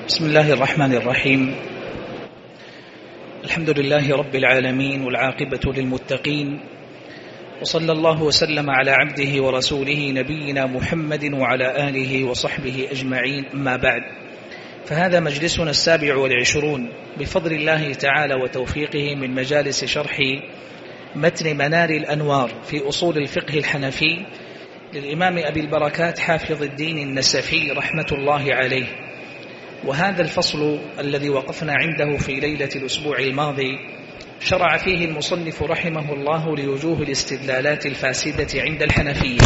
بسم الله الرحمن الرحيم. الحمد لله رب العالمين والعاقبة للمتقين، وصلى الله وسلم على عبده ورسوله نبينا محمد وعلى آله وصحبه أجمعين، أما بعد، فهذا مجلسنا 27 بفضل الله تعالى وتوفيقه من مجالس شرح متن منار الأنوار في أصول الفقه الحنفي للإمام أبي البركات حافظ الدين النسفي رحمة الله عليه. وهذا الفصل الذي وقفنا عنده في ليلة الأسبوع الماضي شرع فيه المصنف رحمه الله لوجوه الاستدلالات الفاسدة عند الحنفية،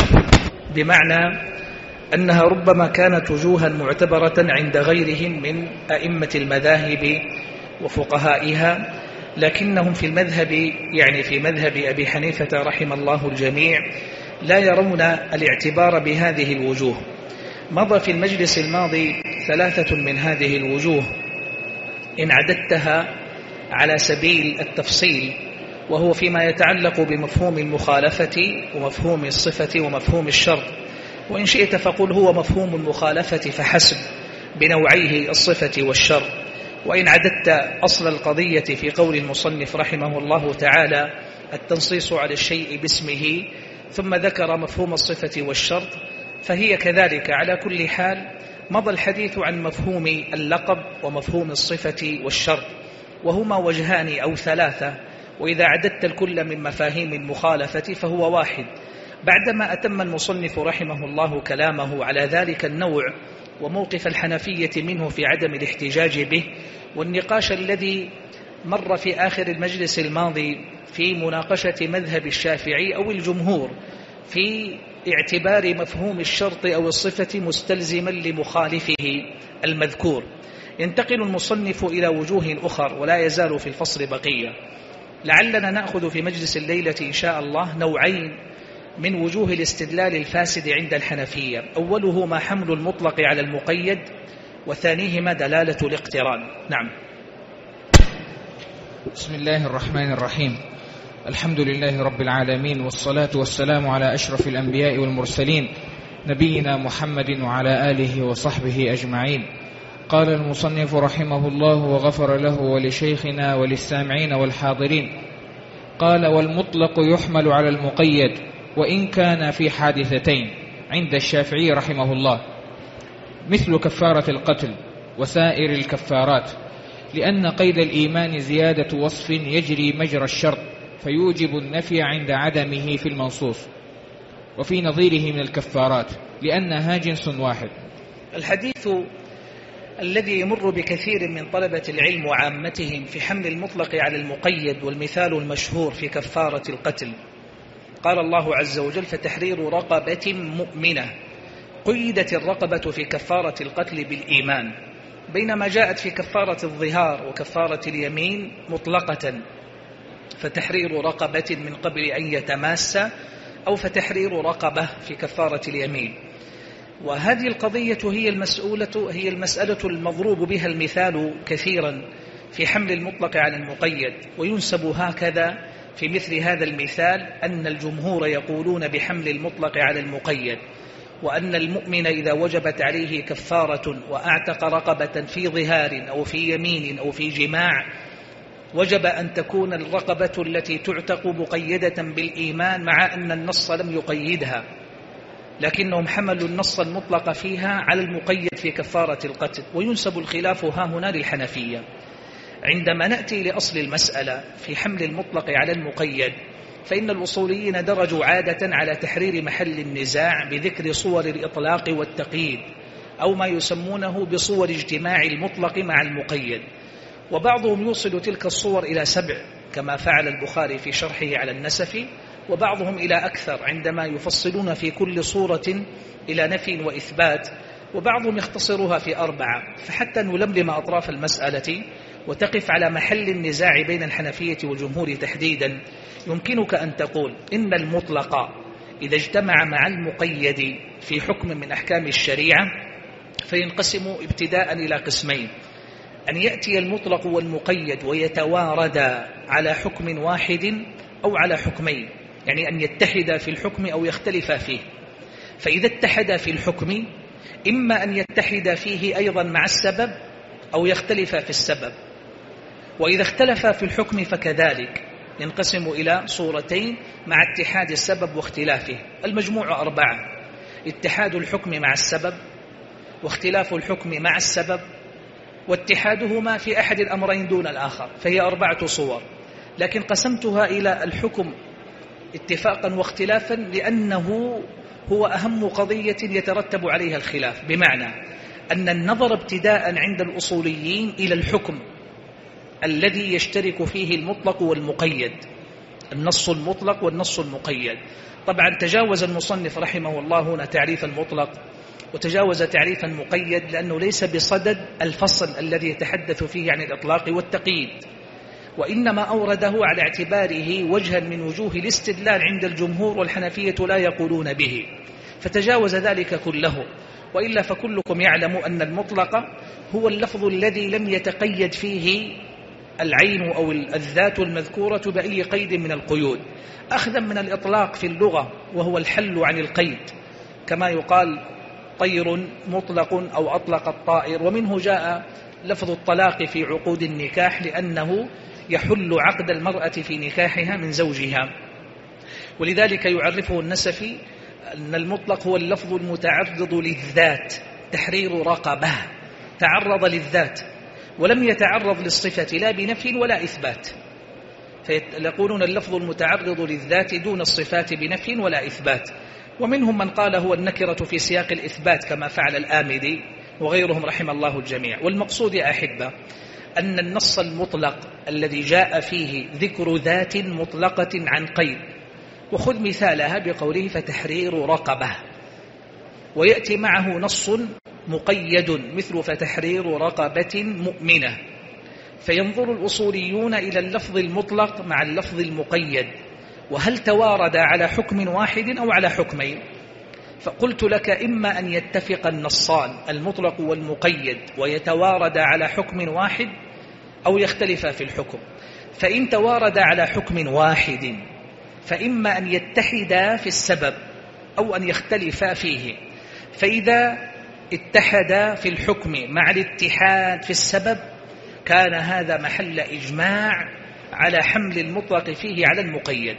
بمعنى أنها ربما كانت وجوها معتبرة عند غيرهم من أئمة المذاهب وفقهائها، لكنهم في المذهب في مذهب أبي حنيفة رحم الله الجميع لا يرون الاعتبار بهذه الوجوه. مضى في المجلس الماضي 3 من هذه الوجوه إن عددتها على سبيل التفصيل، وهو فيما يتعلق بمفهوم المخالفة ومفهوم الصفة ومفهوم الشرط، وإن شئت فقل هو مفهوم المخالفة فحسب بنوعيه الصفة والشرط. وإن عددت أصل القضية في قول المصنف رحمه الله تعالى التنصيص على الشيء باسمه، ثم ذكر مفهوم الصفة والشرط، فهي كذلك. على كل حال مضى الحديث عن مفهوم اللقب ومفهوم الصفة والشرط، وهما وجهان أو 3، وإذا عددت الكل من مفاهيم المخالفة فهو واحد. بعدما أتم المصنف رحمه الله كلامه على ذلك النوع وموقف الحنفية منه في عدم الاحتجاج به، والنقاش الذي مر في آخر المجلس الماضي في مناقشة مذهب الشافعي أو الجمهور في اعتبار مفهوم الشرط أو الصفة مستلزما لمخالفه المذكور، ينتقل المصنف إلى وجوه أخر، ولا يزال في الفصل بقية. لعلنا نأخذ في مجلس الليلة إن شاء الله نوعين من وجوه الاستدلال الفاسد عند الحنفية، أوله ما حمل المطلق على المقيد، وثانيهما دلالة الاقتران. نعم. بسم الله الرحمن الرحيم. الحمد لله رب العالمين، والصلاة والسلام على أشرف الأنبياء والمرسلين نبينا محمد وعلى آله وصحبه أجمعين. قال المصنف رحمه الله وغفر له ولشيخنا وللسامعين والحاضرين، قال: والمطلق يحمل على المقيد وإن كان في حادثتين عند الشافعي رحمه الله، مثل كفارة القتل وسائر الكفارات، لأن قيد الإيمان زيادة وصف يجري مجرى الشرط فيوجب النفي عند عدمه في المنصوص، وفي نظيره من الكفارات لأنها جنس واحد. الحديث الذي يمر بكثير من طلبة العلم وعامتهم في حمل المطلق على المقيد، والمثال المشهور في كفارة القتل، قال الله عز وجل: فتحرير رقبة مؤمنة. قيدت الرقبة في كفارة القتل بالإيمان، بينما جاءت في كفارة الظهار وكفارة اليمين مطلقة، فتحرير رقبة من قبل أن يتماس، أو فتحرير رقبة في كفارة اليمين. وهذه القضية هي المسألة المضروب بها المثال كثيرا في حمل المطلق على المقيد، وينسب هكذا في مثل هذا المثال أن الجمهور يقولون بحمل المطلق على المقيد، وأن المؤمن إذا وجبت عليه كفارة وأعتق رقبة في ظهار أو في يمين أو في جماع، وجب أن تكون الرقبة التي تعتق مقيدة بالإيمان، مع أن النص لم يقيدها، لكنهم حملوا النص المطلق فيها على المقيد في كفارة القتل. وينسب الخلاف ها هنا للحنفية. عندما نأتي لأصل المسألة في حمل المطلق على المقيد، فإن الأصوليين درجوا عادة على تحرير محل النزاع بذكر صور الإطلاق والتقييد، أو ما يسمونه بصور اجتماع المطلق مع المقيد، وبعضهم يوصل تلك الصور إلى 7 كما فعل البخاري في شرحه على النسفي، وبعضهم إلى أكثر عندما يفصلون في كل صورة إلى نفي وإثبات، وبعضهم يختصرها في 4. فحتى نلملم أطراف المسألة وتقف على محل النزاع بين الحنفية والجمهور تحديدا، يمكنك أن تقول إن المطلق إذا اجتمع مع المقيد في حكم من أحكام الشريعة فينقسم ابتداء إلى قسمين: أن يأتي المطلق والمقيد ويتواردا على حكم واحد أو على حكمين، يعني أن يتحدا في الحكم أو يختلفا فيه. فإذا اتحدا في الحكم إما أن يتحد فيه أيضا مع السبب، أو يختلف في السبب. وإذا اختلف في الحكم فكذلك ينقسم إلى صورتين مع اتحاد السبب واختلافه. المجموع 4: اتحاد الحكم مع السبب، واختلاف الحكم مع السبب، واتحادهما في أحد الأمرين دون الآخر، فهي 4 صور. لكن قسمتها إلى الحكم اتفاقا واختلافا لأنه هو أهم قضية يترتب عليها الخلاف، بمعنى أن النظر ابتداء عند الأصوليين إلى الحكم الذي يشترك فيه المطلق والمقيد، النص المطلق والنص المقيد. طبعا تجاوز المصنف رحمه الله هنا تعريف المطلق وتجاوز تعريفا مقيد، لأنه ليس بصدد الفصل الذي يتحدث فيه عن الإطلاق والتقييد، وإنما أورده على اعتباره وجها من وجوه الاستدلال عند الجمهور، والحنفية لا يقولون به، فتجاوز ذلك كله. وإلا فكلكم يعلم أن المطلق هو اللفظ الذي لم يتقيد فيه العين أو الذات المذكورة بأي قيد من القيود، أخذا من الإطلاق في اللغة وهو الحل عن القيد، كما يقال طير مطلق أو أطلق الطائر. ومنه جاء لفظ الطلاق في عقود النكاح، لأنه يحل عقد المرأة في نكاحها من زوجها. ولذلك يعرفه النسفي أن المطلق هو اللفظ المتعرض للذات، تحرير رقبة، تعرض للذات ولم يتعرض للصفة لا بنفي ولا إثبات، فيقولون اللفظ المتعرض للذات دون الصفات بنفي ولا إثبات. ومنهم من قال هو النكرة في سياق الإثبات كما فعل الآمدي وغيرهم رحم الله الجميع. والمقصود يا أحبة أن النص المطلق الذي جاء فيه ذكر ذات مطلقة عن قيد، وخذ مثالها بقوله فتحرير رقبة، ويأتي معه نص مقيد مثل فتحرير رقبة مؤمنة، فينظر الأصوليون إلى اللفظ المطلق مع اللفظ المقيد، وهل توارد على حكم واحد أو على حكمين؟ فقلت لك إما أن يتفق النصان المطلق والمقيد ويتوارد على حكم واحد، أو يختلف في الحكم. فإن توارد على حكم واحد فإما أن يتحدا في السبب أو أن يختلفا فيه. فإذا اتحدا في الحكم مع الاتحاد في السبب كان هذا محل إجماع على حمل المطلق فيه على المقيد.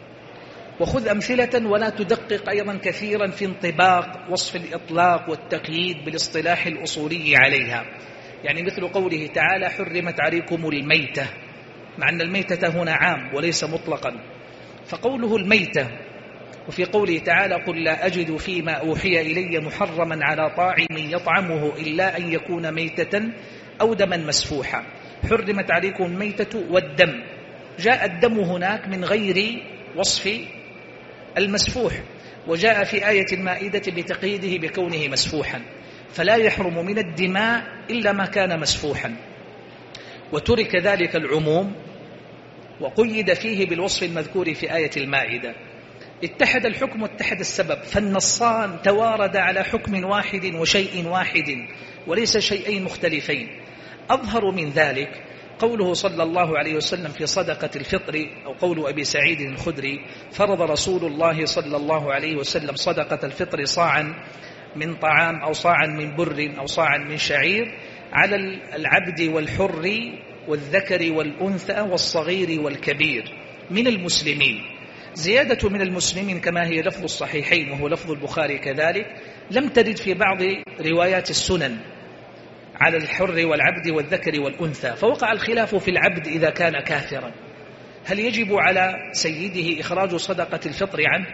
وخذ أمثلة ولا تدقق أيضا كثيرا في انطباق وصف الإطلاق والتقييد بالاصطلاح الأصولي عليها، يعني مثل قوله تعالى حرمت عليكم الميتة، مع أن الميتة هنا عام وليس مطلقا، فقوله الميتة وفي قوله تعالى قل لا أجد فيما أوحي إلي محرما على طاعم يطعمه إلا أن يكون ميتة أو دما مسفوحا. حرمت عليكم الميتة والدم، جاء الدم هناك من غير وصف المسفوح، وجاء في آية المائدة بتقييده بكونه مسفوحا، فلا يحرم من الدماء إلا ما كان مسفوحا، وترك ذلك العموم وقيد فيه بالوصف المذكور في آية المائدة. اتحد الحكم واتحد السبب، فالنصان توارد على حكم واحد وشيء واحد وليس شيئين مختلفين. أظهر من ذلك قوله صلى الله عليه وسلم في صدقة الفطر، أو قول أبي سعيد الخدري فرض رسول الله صلى الله عليه وسلم صدقة الفطر صاعا من طعام أو صاعا من بر أو صاعا من شعير على العبد والحر والذكر والأنثى والصغير والكبير من المسلمين. زيادة من المسلمين كما هي لفظ الصحيحين وهو لفظ البخاري كذلك لم ترد في بعض روايات السنن على الحر والعبد والذكر والأنثى، فوقع الخلاف في العبد إذا كان كافرا، هل يجب على سيده إخراج صدقة الفطر عنه؟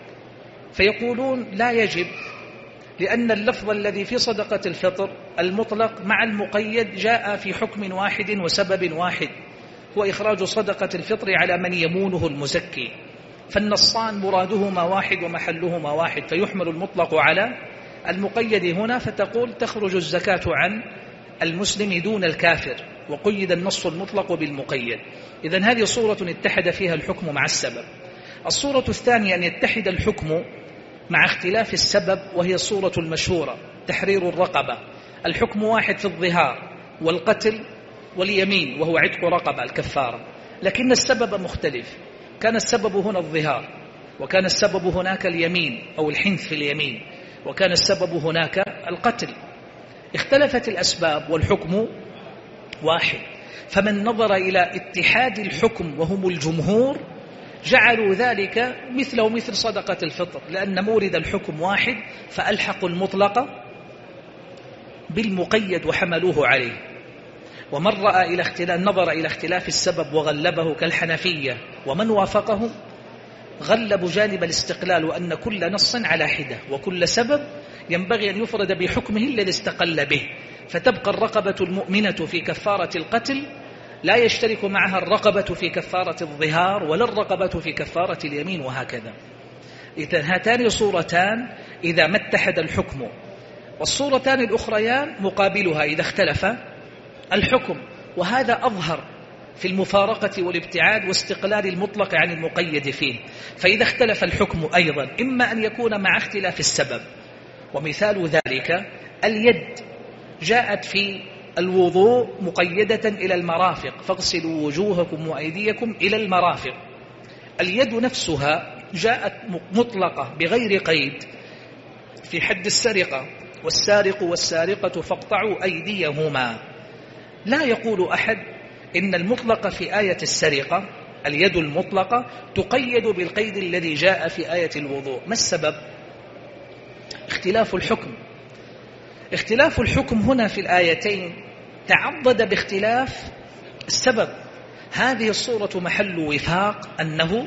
فيقولون لا يجب، لأن اللفظ الذي في صدقة الفطر المطلق مع المقيد جاء في حكم واحد وسبب واحد، هو إخراج صدقة الفطر على من يمونه المزكي، فالنصان مرادهما واحد ومحلهما واحد، فيحمل المطلق على المقيد هنا، فتقول تخرج الزكاة عن المسلم دون الكافر، وقيد النص المطلق بالمقيد. إذن هذه صورة اتحد فيها الحكم مع السبب. الصورة الثانية أن يتحد الحكم مع اختلاف السبب، وهي الصورة المشهورة تحرير الرقبة. الحكم واحد في الظهار والقتل واليمين وهو عتق رقبة الكفارة، لكن السبب مختلف، كان السبب هنا الظهار، وكان السبب هناك اليمين أو الحنث في اليمين، وكان السبب هناك القتل. اختلفت الأسباب والحكم واحد. فمن نظر إلى اتحاد الحكم وهم الجمهور جعلوا ذلك مثله مثل صدقة الفطر، لأن مورد الحكم واحد فألحقوا المطلق بالمقيد وحملوه عليه. ومن رأى نظر إلى اختلاف السبب وغلبه كالحنفية ومن وافقه غلبوا جانب الاستقلال، وأن كل نص على حدة وكل سبب ينبغي أن يفرد بحكمه الذي استقل به، فتبقى الرقبة المؤمنة في كفارة القتل لا يشترك معها الرقبة في كفارة الظهار ولا الرقبة في كفارة اليمين، وهكذا. إذن هاتان صورتان إذا ما اتحد الحكم، والصورتان الأخريان مقابلها إذا اختلف الحكم، وهذا أظهر في المفارقة والابتعاد واستقلال المطلق عن المقيد فيه. فإذا اختلف الحكم أيضا إما أن يكون مع اختلاف السبب، ومثال ذلك اليد جاءت في الوضوء مقيدة إلى المرافق، فاغسلوا وجوهكم وأيديكم إلى المرافق. اليد نفسها جاءت مطلقة بغير قيد في حد السرقة، والسارق والسارقة فاقطعوا أيديهما. لا يقول أحد إن المطلق في آية السرقة اليد المطلقة تقيد بالقيد الذي جاء في آية الوضوء. ما السبب؟ اختلاف الحكم. اختلاف الحكم هنا في الآيتين تعضد باختلاف السبب. هذه الصورة محل وفاق أنه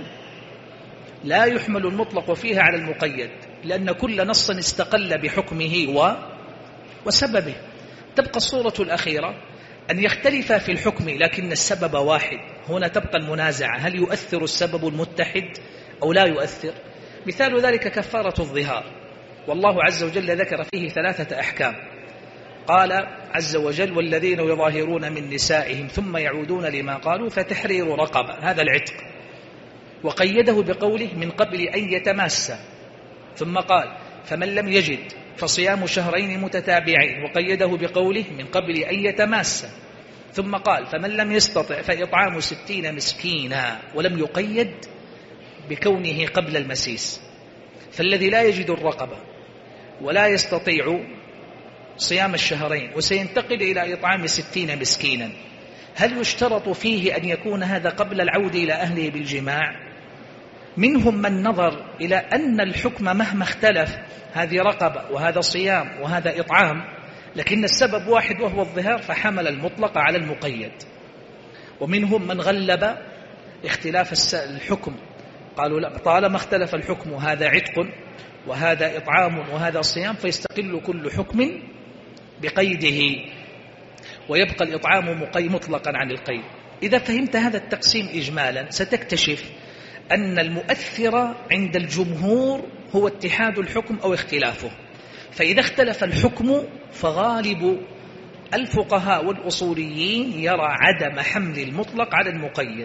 لا يحمل المطلق فيها على المقيد، لأن كل نص استقل بحكمه وسببه. تبقى الصورة الأخيرة أن يختلف في الحكم لكن السبب واحد. هنا تبقى المنازعة، هل يؤثر السبب المتحد أو لا يؤثر؟ مثال ذلك كفارة الظهار، والله عز وجل ذكر فيه 3 أحكام. قال عز وجل: والذين يظاهرون من نسائهم ثم يعودون لما قالوا فتحرير رقبة، هذا العتق. وقيده بقوله: من قبل أن يتماسا. ثم قال: فمن لم يجد فصيام شهرين متتابعين، وقيده بقوله: من قبل أن يتماسا. ثم قال: فمن لم يستطع فإطعام 60 مسكينا، ولم يقيد بكونه قبل المسيس. فالذي لا يجد الرقبة ولا يستطيع صيام الشهرين وسينتقل إلى إطعام 60 مسكينا، هل يشترط فيه أن يكون هذا قبل العودة إلى أهله بالجماع؟ منهم من نظر إلى أن الحكم مهما اختلف، هذه رقبة وهذا صيام وهذا إطعام، لكن السبب واحد وهو الظهار، فحمل المطلق على المقيد. ومنهم من غلب اختلاف الحكم، قالوا لا، طالما اختلف الحكم هذا عتق وهذا إطعام وهذا صيام فيستقل كل حكم بقيده، ويبقى الإطعام مطلقا عن القيد. إذا فهمت هذا التقسيم إجمالا ستكتشف أن المؤثر عند الجمهور هو اتحاد الحكم أو اختلافه. فإذا اختلف الحكم فغالب الفقهاء والأصوليين يرى عدم حمل المطلق على المقيد،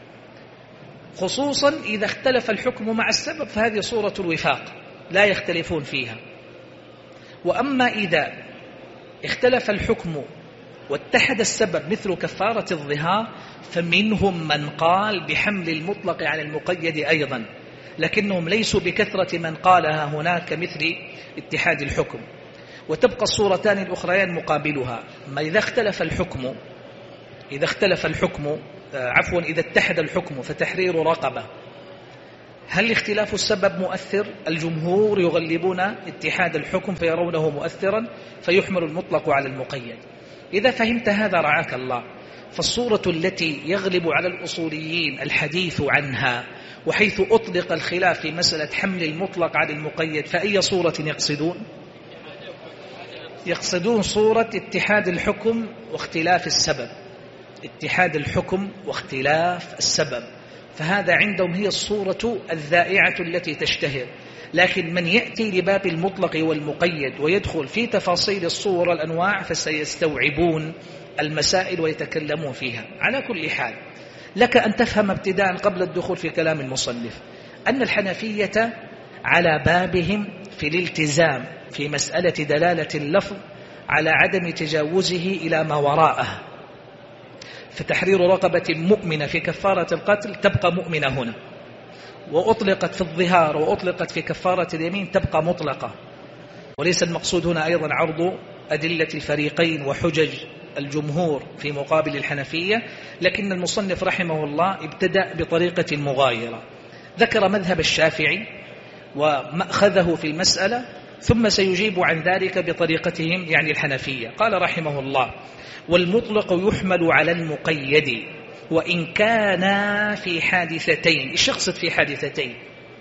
خصوصا إذا اختلف الحكم مع السبب، فهذه صورة الوفاق لا يختلفون فيها. وأما إذا اختلف الحكم واتحد السبب مثل كفارة الظهار فمنهم من قال بحمل المطلق على المقيد أيضا، لكنهم ليسوا بكثرة من قالها هناك مثل اتحاد الحكم. وتبقى الصورتان الأخريان مقابلها. ما إذا اختلف الحكم إذا اتحد الحكم فتحرير رقبة، هل اختلاف السبب مؤثر؟ الجمهور يغلبون اتحاد الحكم فيرونه مؤثرا فيحمل المطلق على المقيد. إذا فهمت هذا رعاك الله، فالصورة التي يغلب على الأصوليين الحديث عنها وحيث أطلق الخلاف في مسألة حمل المطلق على المقيد، فأي صورة يقصدون؟ يقصدون صورة اتحاد الحكم واختلاف السبب، اتحاد الحكم واختلاف السبب، فهذا عندهم هي الصورة الذائعة التي تشتهر. لكن من يأتي لباب المطلق والمقيد ويدخل في تفاصيل الصور الأنواع فسيستوعبون المسائل ويتكلمون فيها. على كل حال لك أن تفهم ابتداء قبل الدخول في كلام المصنف أن الحنفية على بابهم في الالتزام في مسألة دلالة اللفظ على عدم تجاوزه إلى ما وراءه. فتحرير رقبة مؤمنة في كفارة القتل تبقى مؤمنة هنا، وأطلقت في الظهار وأطلقت في كفارة اليمين تبقى مطلقة. وليس المقصود هنا أيضا عرض أدلة الفريقين وحجج الجمهور في مقابل الحنفية، لكن المصنف رحمه الله ابتدأ بطريقة مغايرة، ذكر مذهب الشافعي ومأخذه في المسألة، ثم سيجيب عن ذلك بطريقتهم يعني الحنفية. قال رحمه الله: والمطلق يحمل على المقيد وإن كان في حادثتين. إيش يقصد في حادثتين؟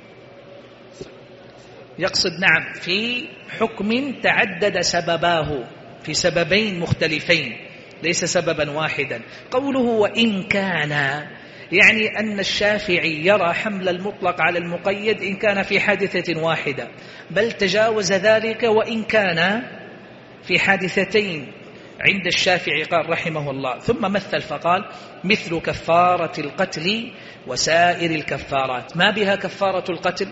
يقصد نعم في حكم تعدد سبباه، في سببين مختلفين ليس سببا واحدا. قوله وإن كان يعني أن الشافعي يرى حمل المطلق على المقيد إن كان في حادثة واحدة، بل تجاوز ذلك وإن كان في حادثتين عند الشافعي. قال رحمه الله ثم مثل فقال: مثل كفارة القتل وسائر الكفارات. ما بها كفارة القتل؟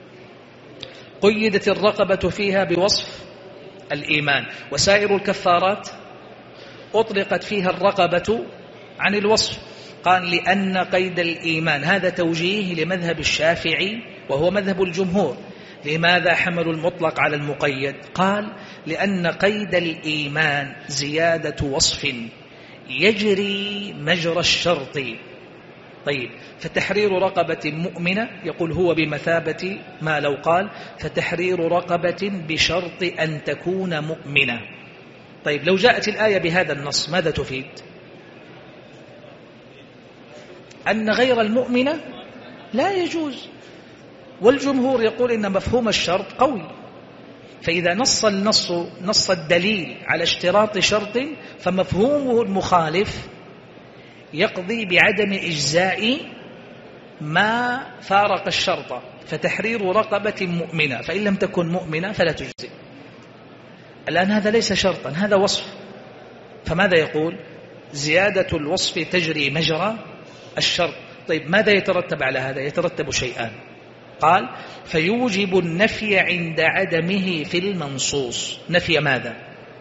قيدت الرقبة فيها بوصف الإيمان، وسائر الكفارات أطلقت فيها الرقبة عن الوصف. قال: لأن قيد الإيمان، هذا توجيه لمذهب الشافعي وهو مذهب الجمهور. لماذا حملوا المطلق على المقيد؟ قال: لأن قيد الإيمان زيادة وصف يجري مجرى الشرط. طيب، فتحرير رقبة مؤمنة يقول هو بمثابة ما لو قال فتحرير رقبة بشرط أن تكون مؤمنة. طيب، لو جاءت الآية بهذا النص ماذا تفيد؟ أن غير المؤمنة لا يجوز، والجمهور يقول إن مفهوم الشرط قوي، فإذا نص الدليل على اشتراط شرط فمفهومه المخالف يقضي بعدم إجزاء ما فارق الشرط، فتحرير رقبة مؤمنة، فإن لم تكن مؤمنة فلا تجزئ. الآن هذا ليس شرطا، هذا وصف، فماذا يقول؟ زيادة الوصف تجري مجرى الشرط. طيب، ماذا يترتب على هذا؟ يترتب شيئان. قال: فيوجب النفي عند عدمه في المنصوص. نفي ماذا؟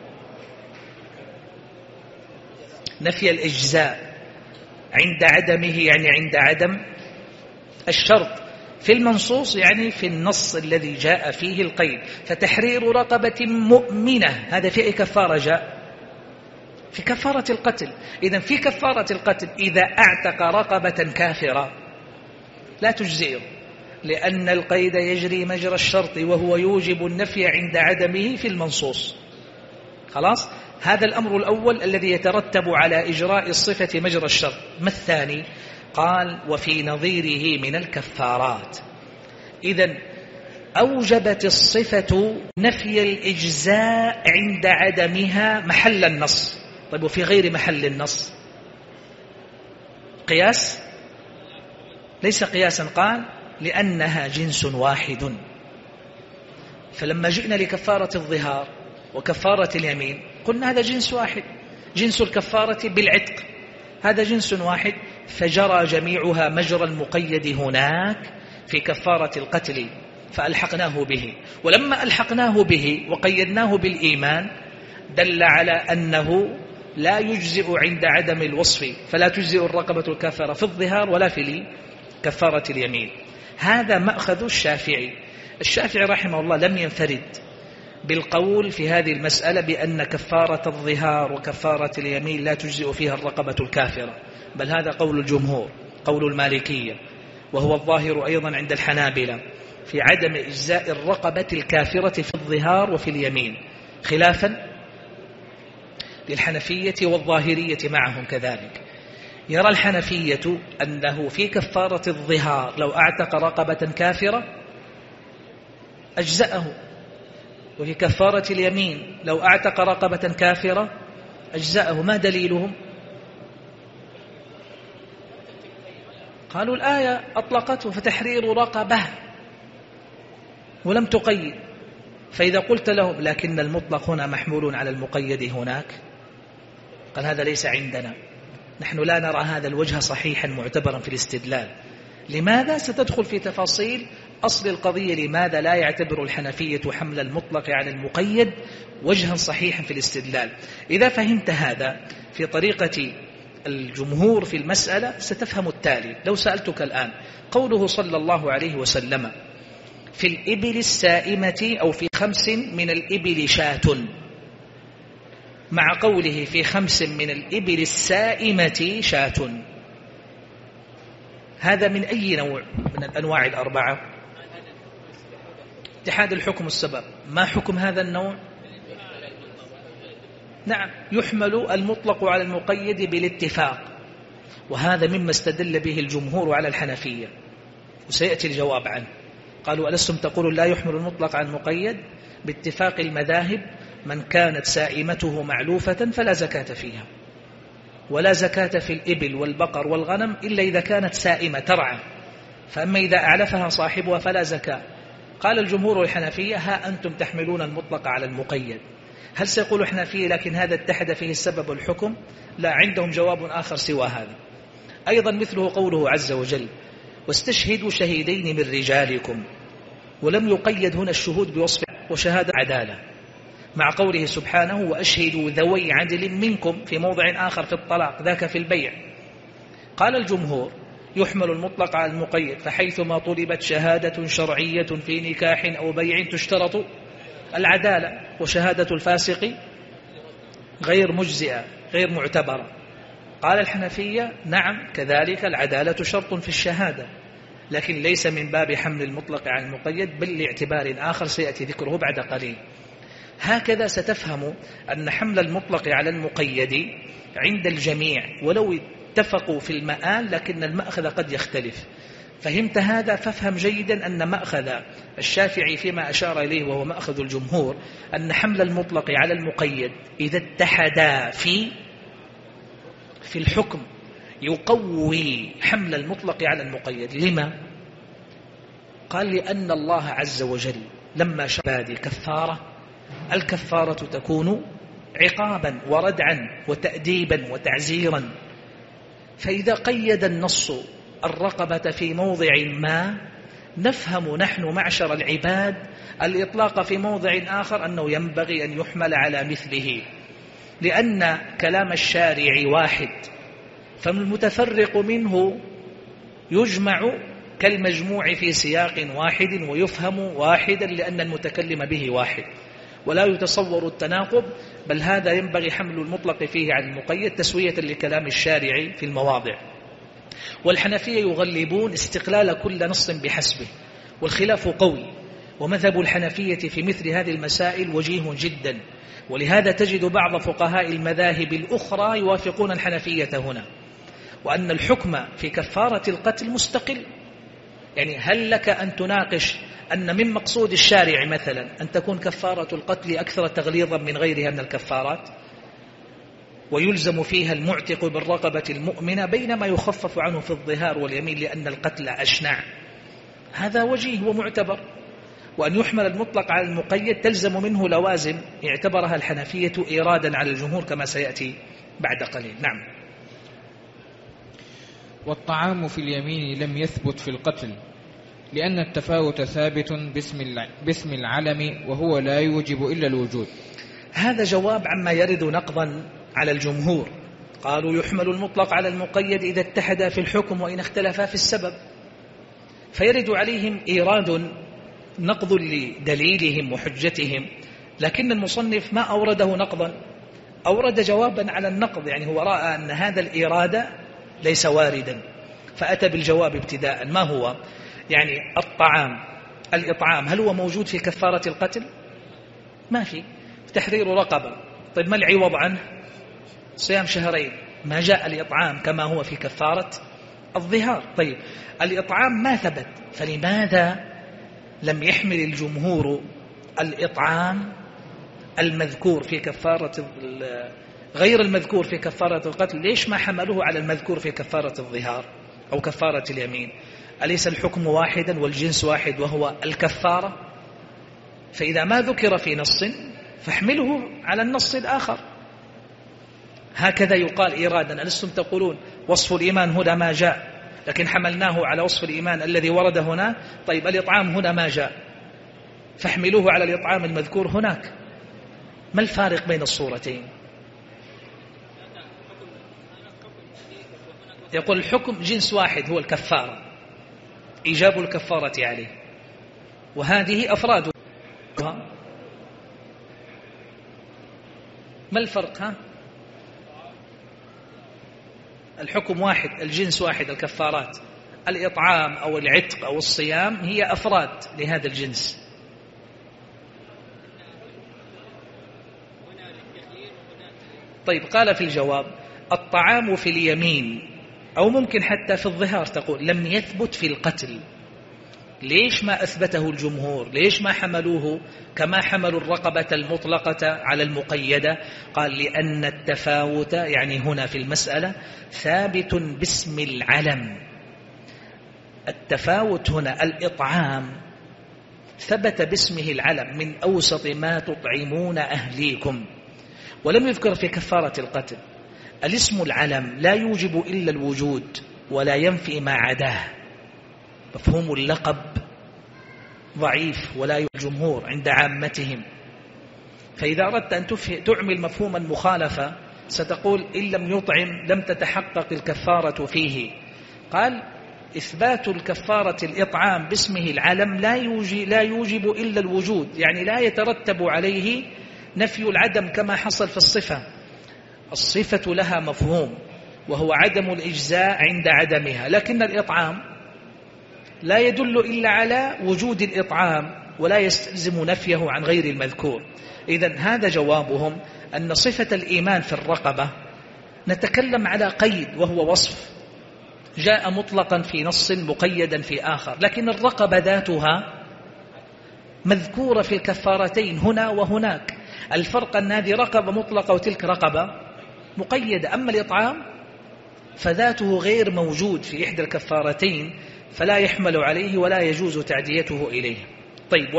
نفي الإجزاء عند عدمه، يعني عند عدم الشرط. في المنصوص يعني في النص الذي جاء فيه القيد. فتحرير رقبة مؤمنة هذا في أي كفارة جاء؟ في كفارة القتل. إذن في كفارة القتل إذا أعتق رقبة كافرة لا تجزئه، لأن القيد يجري مجرى الشرط وهو يوجب النفي عند عدمه في المنصوص. خلاص، هذا الأمر الأول الذي يترتب على إجراء الصفة مجرى الشرط. ما الثاني؟ قال: وفي نظيره من الكفارات. إذن أوجبت الصفة نفي الإجزاء عند عدمها محل النص. طيب، وفي غير محل النص قياس؟ ليس قياسا. قال: لأنها جنس واحد. فلما جئنا لكفارة الظهار وكفارة اليمين قلنا هذا جنس واحد، جنس الكفارة بالعتق هذا جنس واحد، فجرى جميعها مجرى المقيد هناك في كفارة القتل فألحقناه به. ولما ألحقناه به وقيدناه بالإيمان دل على أنه لا يجزئ عند عدم الوصف، فلا تجزئ الرقبة الكافرة في الظهار ولا في كفارة اليمين. هذا مأخذ الشافعي. الشافعي رحمه الله لم ينفرد بالقول في هذه المسألة بأن كفارة الظهار وكفارة اليمين لا تجزئ فيها الرقبة الكافرة، بل هذا قول الجمهور، قول المالكية، وهو الظاهر أيضا عند الحنابلة في عدم إجزاء الرقبة الكافرة في الظهار وفي اليمين، خلافا للحنفية والظاهرية معهم كذلك. يرى الحنفية أنه في كفارة الظهار لو أعتق رقبة كافرة أجزأه، وفي كفارة اليمين لو أعتق رقبة كافرة أجزأه. ما دليلهم؟ قالوا الآية أطلقته فتحرير رقبة ولم تقيد. فإذا قلت لهم لكن المطلق هنا محمول على المقيد هناك، قال هذا ليس عندنا، نحن لا نرى هذا الوجه صحيحا معتبرا في الاستدلال. لماذا؟ ستدخل في تفاصيل أصل القضية، لماذا لا يعتبر الحنفية حمل المطلق على المقيد وجها صحيحا في الاستدلال. إذا فهمت هذا في طريقة الجمهور في المسألة ستفهم التالي. لو سألتك الآن قوله صلى الله عليه وسلم في الإبل السائمة أو في 5 من الإبل شاة، مع قوله في 5 من الإبل السائمة شاة. هذا من أي نوع من الأنواع ال4؟ اتحاد الحكم والسبب. ما حكم هذا النوع؟ نعم، يحمل المطلق على المقيد بالاتفاق، وهذا مما استدل به الجمهور على الحنفية، وسيأتي الجواب عنه. قالوا ألستم تقولون لا يحمل المطلق على المقيد؟ باتفاق المذاهب من كانت سائمته معلوفة فلا زكاة فيها، ولا زكاة في الإبل والبقر والغنم إلا إذا كانت سائمة ترعى، فأما إذا أعلفها صاحبها فلا زكاة. قال الجمهور الحنفية ها أنتم تحملون المطلق على المقيد. هل سيقول الحنفية لكن هذا اتحد فيه السبب والحكم؟ لا، عندهم جواب آخر سوى هذا. أيضا مثله قوله عز وجل واستشهدوا شهيدين من رجالكم، ولم يقيد هنا الشهود بوصف وشهادة عدالة، مع قوله سبحانه وأشهدوا ذوي عدل منكم في موضع آخر في الطلاق، ذاك في البيع. قال الجمهور يحمل المطلق على المقيد، فحيثما طلبت شهادة شرعية في نكاح أو بيع تشترط العدالة، وشهادة الفاسق غير مجزئة غير معتبرة. قال الحنفية نعم كذلك العدالة شرط في الشهادة، لكن ليس من باب حمل المطلق على المقيد، بل لاعتبار آخر سيأتي ذكره بعد قليل. هكذا ستفهم أن حمل المطلق على المقيد عند الجميع ولو اتفقوا في المآل، لكن المأخذ قد يختلف. فهمت هذا؟ فافهم جيدا أن مأخذ الشافعي فيما أشار إليه وهو مأخذ الجمهور أن حمل المطلق على المقيد إذا اتحدا في الحكم يقوي حمل المطلق على المقيد. لما؟ قال لأن الله عز وجل لما شرع كفارة، الكفارة تكون عقابا وردعا وتأديبا وتعزيرا، فإذا قيد النص الرقبة في موضع ما، نفهم نحن معشر العباد الإطلاق في موضع آخر أنه ينبغي أن يحمل على مثله، لأن كلام الشارع واحد، فالمتفرق منه يجمع كالمجموع في سياق واحد ويفهم واحدا لأن المتكلم به واحد، ولا يتصور التناقض، بل هذا ينبغي حمل المطلق فيه على المقيد تسوية لكلام الشارع في المواضع. والحنفية يغلبون استقلال كل نص بحسبه، والخلاف قوي، ومذهب الحنفية في مثل هذه المسائل وجيه جدا، ولهذا تجد بعض فقهاء المذاهب الأخرى يوافقون الحنفية هنا، وأن الحكم في كفارة القتل مستقل. يعني هل لك أن تناقش أن من مقصود الشارع مثلا أن تكون كفارة القتل أكثر تغليظا من غيرها من الكفارات، ويلزم فيها المعتق بالرقبة المؤمنة، بينما يخفف عنه في الظهار واليمين لأن القتل أشنع؟ هذا وجيه ومعتبر. وأن يحمل المطلق على المقيد تلزم منه لوازم اعتبرها الحنفية إيرادا على الجمهور كما سيأتي بعد قليل. نعم. والطعام في اليمين لم يثبت في القتل، لأن التفاوت ثابت باسم العلم، وهو لا يوجب إلا الوجود. هذا جواب عما يرد نقضا على الجمهور. قالوا يحمل المطلق على المقيد إذا اتحدا في الحكم وإن اختلفا في السبب، فيرد عليهم إيراد نقض لدليلهم وحجتهم، لكن المصنف ما أورده نقضا، أورد جوابا على النقض. يعني هو رأى أن هذا الإيراد ليس واردا، فأتى بالجواب ابتداء. ما هو؟ يعني الإطعام هل هو موجود في كفارة القتل؟ ما في. تحرير رقبة، طيب ما العوض عنه؟ صيام شهرين. ما جاء الإطعام كما هو في كفارة الظهار. طيب الإطعام ما ثبت، فلماذا لم يحمل الجمهور الإطعام المذكور في كفارة غير المذكور في كفارة القتل؟ ليش ما حملوه على المذكور في كفارة الظهار أو كفارة اليمين؟ أليس الحكم واحدا والجنس واحد وهو الكفارة؟ فإذا ما ذكر في نص فاحمله على النص الآخر. هكذا يقال إيرادا. ألستم تقولون وصف الإيمان هنا ما جاء، لكن حملناه على وصف الإيمان الذي ورد هنا؟ طيب الإطعام هنا ما جاء، فاحملوه على الإطعام المذكور هناك. ما الفارق بين الصورتين؟ يقول الحكم جنس واحد هو الكفارة، إيجاب الكفارة عليه، وهذه أفرادها. ما الفرق؟ الحكم واحد، الجنس واحد، الكفارات. الإطعام أو العتق أو الصيام هي أفراد لهذا الجنس. طيب، قال في الجواب: الطعام في اليمين، أو ممكن حتى في الظهار تقول لم يثبت في القتل. ليش ما أثبته الجمهور؟ ليش ما حملوه كما حملوا الرقبة المطلقة على المقيدة؟ قال: لأن التفاوت يعني هنا في المسألة ثابت باسم العلم. التفاوت هنا الإطعام ثبت باسمه العلم: من أوسط ما تطعمون أهليكم، ولم يذكر في كفارة القتل. الاسم العلم لا يوجب إلا الوجود ولا ينفي ما عداه. مفهوم اللقب ضعيف ولا الجمهور عند عامتهم. فإذا أردت أن تعمل مفهوم المخالفة ستقول: إن لم يطعم لم تتحقق الكفارة فيه. قال: إثبات الكفارة الإطعام باسمه العلم لا يوجب إلا الوجود، يعني لا يترتب عليه نفي العدم كما حصل في الصفة. الصفة لها مفهوم وهو عدم الإجزاء عند عدمها، لكن الإطعام لا يدل إلا على وجود الإطعام ولا يستلزم نفيه عن غير المذكور. إذن هذا جوابهم، أن صفة الإيمان في الرقبة نتكلم على قيد وهو وصف جاء مطلقا في نص مقيدا في آخر، لكن الرقبة ذاتها مذكورة في الكفارتين هنا وهناك. الفرق أن هذه رقبة مطلقة وتلك رقبة مقيدة. أما الإطعام فذاته غير موجود في إحدى الكفارتين، فلا يحمل عليه ولا يجوز تعديته إليه. طيب،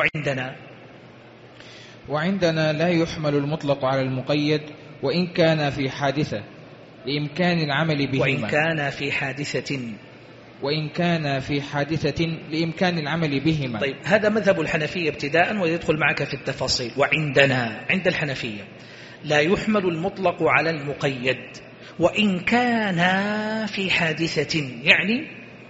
وعندنا لا يحمل المطلق على المقيد وإن كان في حادثة لإمكان العمل بهما. وإن كان في حادثة لإمكان العمل بهما. طيب، هذا مذهب الحنفية ابتداء ويدخل معك في التفاصيل. وعندنا عند الحنفية لا يحمل المطلق على المقيد وإن كان في حادثة، يعني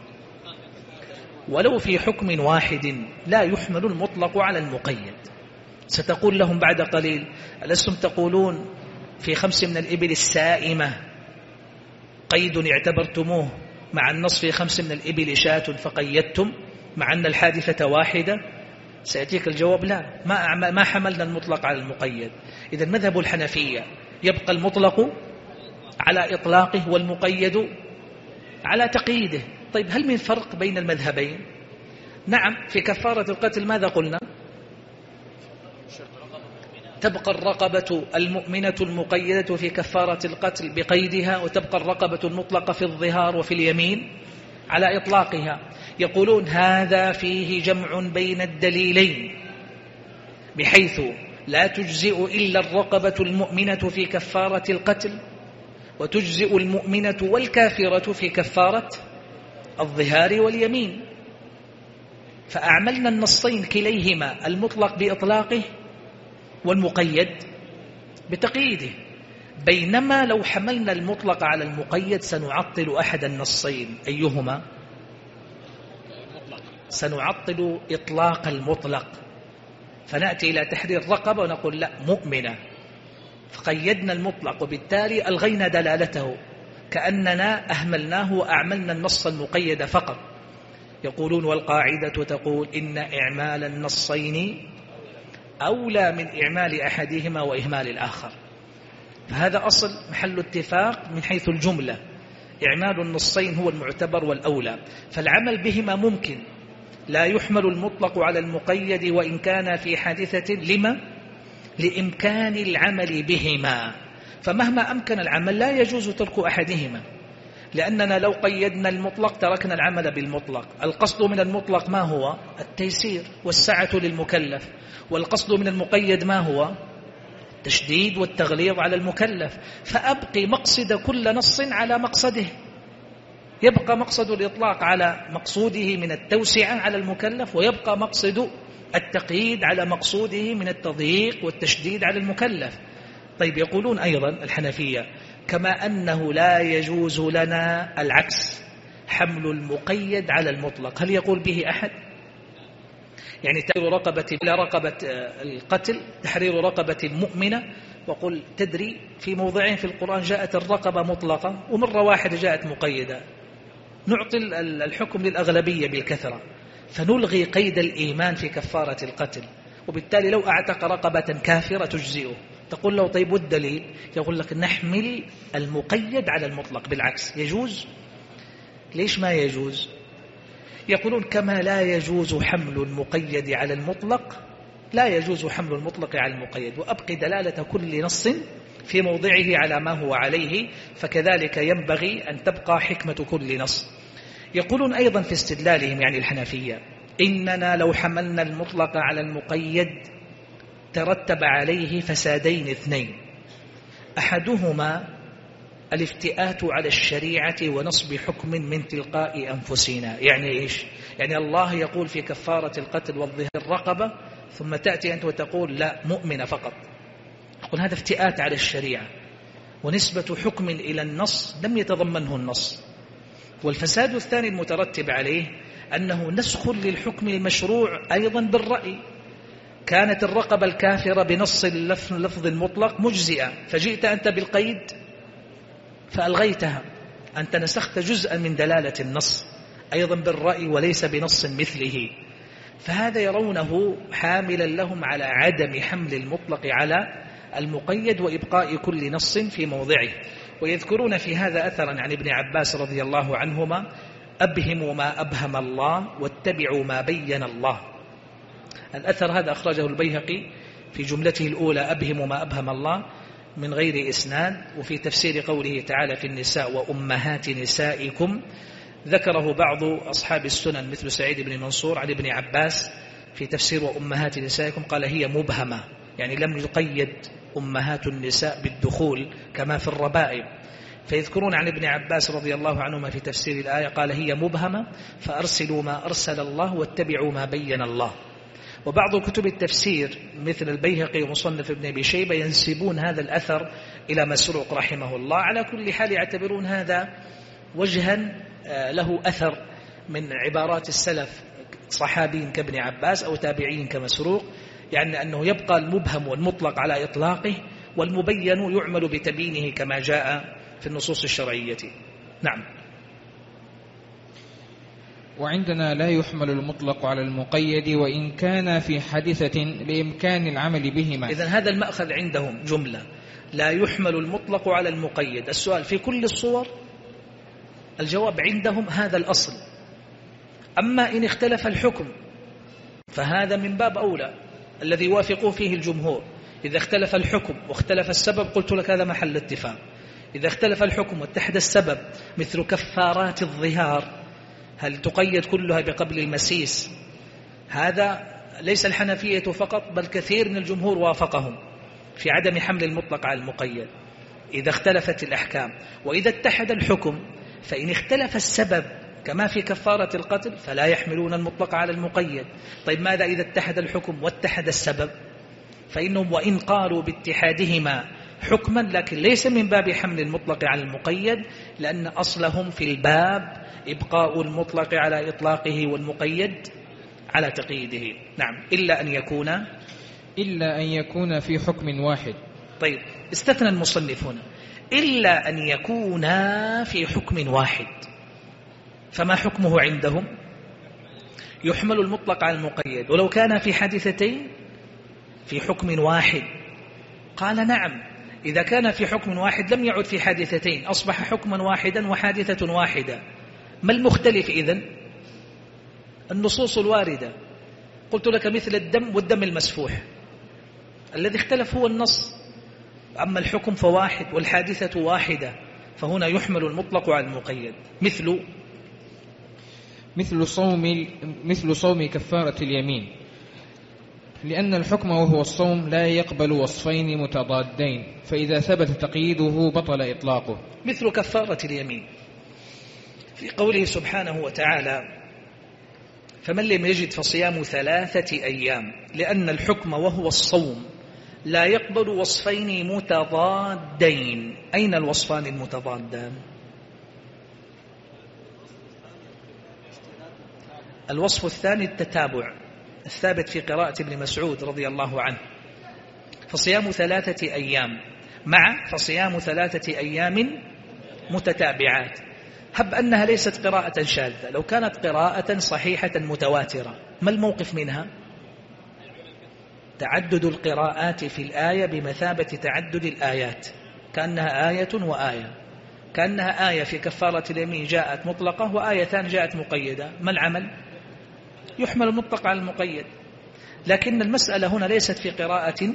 ولو في حكم واحد لا يحمل المطلق على المقيد. ستقول لهم بعد قليل: ألستم تقولون في 5 من الإبل السائمة قيد اعتبرتموه مع النص في 5 من الإبل شاة فقيدتم مع أن الحادثة واحدة؟ سيأتيك الجواب: لا، ما حملنا المطلق على المقيد. إذا مذهب الحنفية يبقى المطلق على إطلاقه والمقيد على تقييده. طيب، هل من فرق بين المذهبين؟ نعم، في كفارة القتل ماذا قلنا؟ تبقى الرقبة المؤمنة المقيدة في كفارة القتل بقيدها، وتبقى الرقبة المطلقة في الظهار وفي اليمين على إطلاقها. يقولون هذا فيه جمع بين الدليلين، بحيث لا تجزئ إلا الرقبة المؤمنة في كفارة القتل، وتجزئ المؤمنة والكافرة في كفارة الظهار واليمين. فأعملنا النصين كليهما، المطلق بإطلاقه والمقيد بتقييده. بينما لو حملنا المطلق على المقيد سنعطل أحد النصين. أيهما؟ سنعطل إطلاق المطلق، فنأتي إلى تحرير رقبة ونقول: لا، مؤمنة، فقيدنا المطلق وبالتالي ألغينا دلالته، كأننا أهملناه وأعملنا النص المقيد فقط. يقولون: والقاعدة تقول إن إعمال النصين أولى من إعمال أحدهما وإهمال الآخر. فهذا أصل محل اتفاق من حيث الجملة، إعمال النصين هو المعتبر والأولى، فالعمل بهما ممكن. لا يحمل المطلق على المقيد وإن كان في حادثة. لما؟ لإمكان العمل بهما، فمهما أمكن العمل لا يجوز ترك أحدهما، لأننا لو قيدنا المطلق تركنا العمل بالمطلق. القصد من المطلق ما هو؟ التيسير والسعة للمكلف، والقصد من المقيد ما هو؟ التشديد والتغليظ على المكلف. فأبقي مقصد كل نص على مقصده، يبقى مقصد الإطلاق على مقصوده من التوسعة على المكلف، ويبقى مقصد التقييد على مقصوده من التضييق والتشديد على المكلف. طيب، يقولون أيضا الحنفية: كما أنه لا يجوز لنا العكس، حمل المقيد على المطلق. هل يقول به أحد؟ يعني تحرير رقبة القتل تحرير رقبة مؤمنة، وقل تدري في موضعين في القرآن جاءت الرقبة مطلقة ومرة واحدة جاءت مقيدة، نعطي الحكم للأغلبية بالكثرة، فنلغي قيد الإيمان في كفارة القتل، وبالتالي لو أعتق رقبة كافرة تجزئه. تقول له طيب والدليل؟ يقول لك نحمل المقيد على المطلق. بالعكس يجوز. ليش ما يجوز؟ يقولون كما لا يجوز حمل المقيد على المطلق لا يجوز حمل المطلق على المقيد، وأبقي دلالة كل نص في موضعه على ما هو عليه، فكذلك ينبغي أن تبقى حكمة كل نص. يقولون أيضا في استدلالهم يعني الحنفية إننا لو حملنا المطلق على المقيد ترتب عليه فسادين اثنين، أحدهما الافتئات على الشريعة ونصب حكم من تلقاء أنفسنا. يعني إيش؟ يعني الله يقول في كفارة القتل والظهر الرقبة، ثم تأتي أنت وتقول لا مؤمنة فقط. يقول هذا افتئات على الشريعة ونسبة حكم إلى النص لم يتضمنه النص. والفساد الثاني المترتب عليه أنه نسخ للحكم المشروع أيضا بالرأي. كانت الرقبة الكافرة بنص اللفظ المطلق مجزئة، فجئت أنت بالقيد فألغيتها، أنت نسخت جزءا من دلالة النص أيضا بالرأي وليس بنص مثله. فهذا يرونه حاملا لهم على عدم حمل المطلق على المقيد وإبقاء كل نص في موضعه. ويذكرون في هذا أثرا عن ابن عباس رضي الله عنهما: أبهموا ما أبهم الله واتبعوا ما بين الله. الأثر هذا أخرجه البيهقي في جملته الأولى أبهموا ما أبهم الله من غير إسناد، وفي تفسير قوله تعالى في النساء وأمهات نسائكم ذكره بعض أصحاب السنن مثل سعيد بن منصور عن ابن عباس في تفسير وأمهات نسائكم قال هي مبهمة، يعني لم يقيد أمهات النساء بالدخول كما في الربائب. فيذكرون عن ابن عباس رضي الله عنهما في تفسير الآية قال هي مبهمة فأرسلوا ما أرسل الله واتبعوا ما بين الله. وبعض كتب التفسير مثل البيهقي ومصنف ابن أبي شيبة ينسبون هذا الأثر إلى مسروق رحمه الله. على كل حال يعتبرون هذا وجها له أثر من عبارات السلف، صحابين كابن عباس أو تابعين كمسروق، يعني أنه يبقى المبهم والمطلق على إطلاقه والمبين يعمل بتبيينه كما جاء في النصوص الشرعية. نعم. وعندنا لا يحمل المطلق على المقيد وإن كان في حادثة لإمكان العمل بهما. إذن هذا المأخذ عندهم جملة لا يحمل المطلق على المقيد. السؤال في كل الصور؟ الجواب عندهم هذا الأصل. أما إن اختلف الحكم فهذا من باب أولى الذي يوافقون فيه الجمهور. إذا اختلف الحكم واختلف السبب قلت لك هذا محل اتفاق. إذا اختلف الحكم واتحد السبب مثل كفارات الظهار هل تقيد كلها بقبل المسيس؟ هذا ليس الحنفية فقط بل كثير من الجمهور وافقهم في عدم حمل المطلق على المقيد إذا اختلفت الأحكام. وإذا اتحد الحكم فإن اختلف السبب كما في كفارة القتل فلا يحملون المطلق على المقيد. طيب ماذا إذا اتحد الحكم واتحد السبب؟ فإنهم وإن قالوا باتحادهما حكما لكن ليس من باب حمل المطلق على المقيد، لأن أصلهم في الباب إبقاء المطلق على إطلاقه والمقيد على تقييده. نعم. إلا أن يكون في حكم واحد. طيب استثنى المصنف هنا إلا أن يكون في حكم واحد، فما حكمه عندهم؟ يحمل المطلق على المقيد ولو كان في حادثتين في حكم واحد. قال نعم، إذا كان في حكم واحد لم يعد في حادثتين، أصبح حكما واحدا وحادثة واحدة. ما المختلف إذن؟ النصوص الواردة. قلت لك مثل الدم والدم المسفوح، الذي اختلف هو النص، أما الحكم فواحد والحادثة واحدة، فهنا يحمل المطلق على المقيد. مثل صوم كفارة اليمين، لأن الحكم وهو الصوم لا يقبل وصفين متضادين، فإذا ثبت تقييده بطل إطلاقه. مثل كفارة اليمين في قوله سبحانه وتعالى فمن لم يجد فصيام 3 أيام، لأن الحكم وهو الصوم لا يقبل وصفين متضادين. أين الوصفان المتضادان؟ الوصف الثاني التتابع الثابت في قراءة ابن مسعود رضي الله عنه، فصيام 3 أيام فصيام 3 أيام متتابعات. هب أنها ليست قراءة شاذة، لو كانت قراءة صحيحة متواترة ما الموقف منها؟ تعدد القراءات في الآية بمثابة تعدد الآيات، كأنها آية وآية، كأنها آية في كفارة اليمين جاءت مطلقة وآيتان جاءت مقيدة. ما العمل؟ يحمل المطلق على المقيد. لكن المسألة هنا ليست في قراءة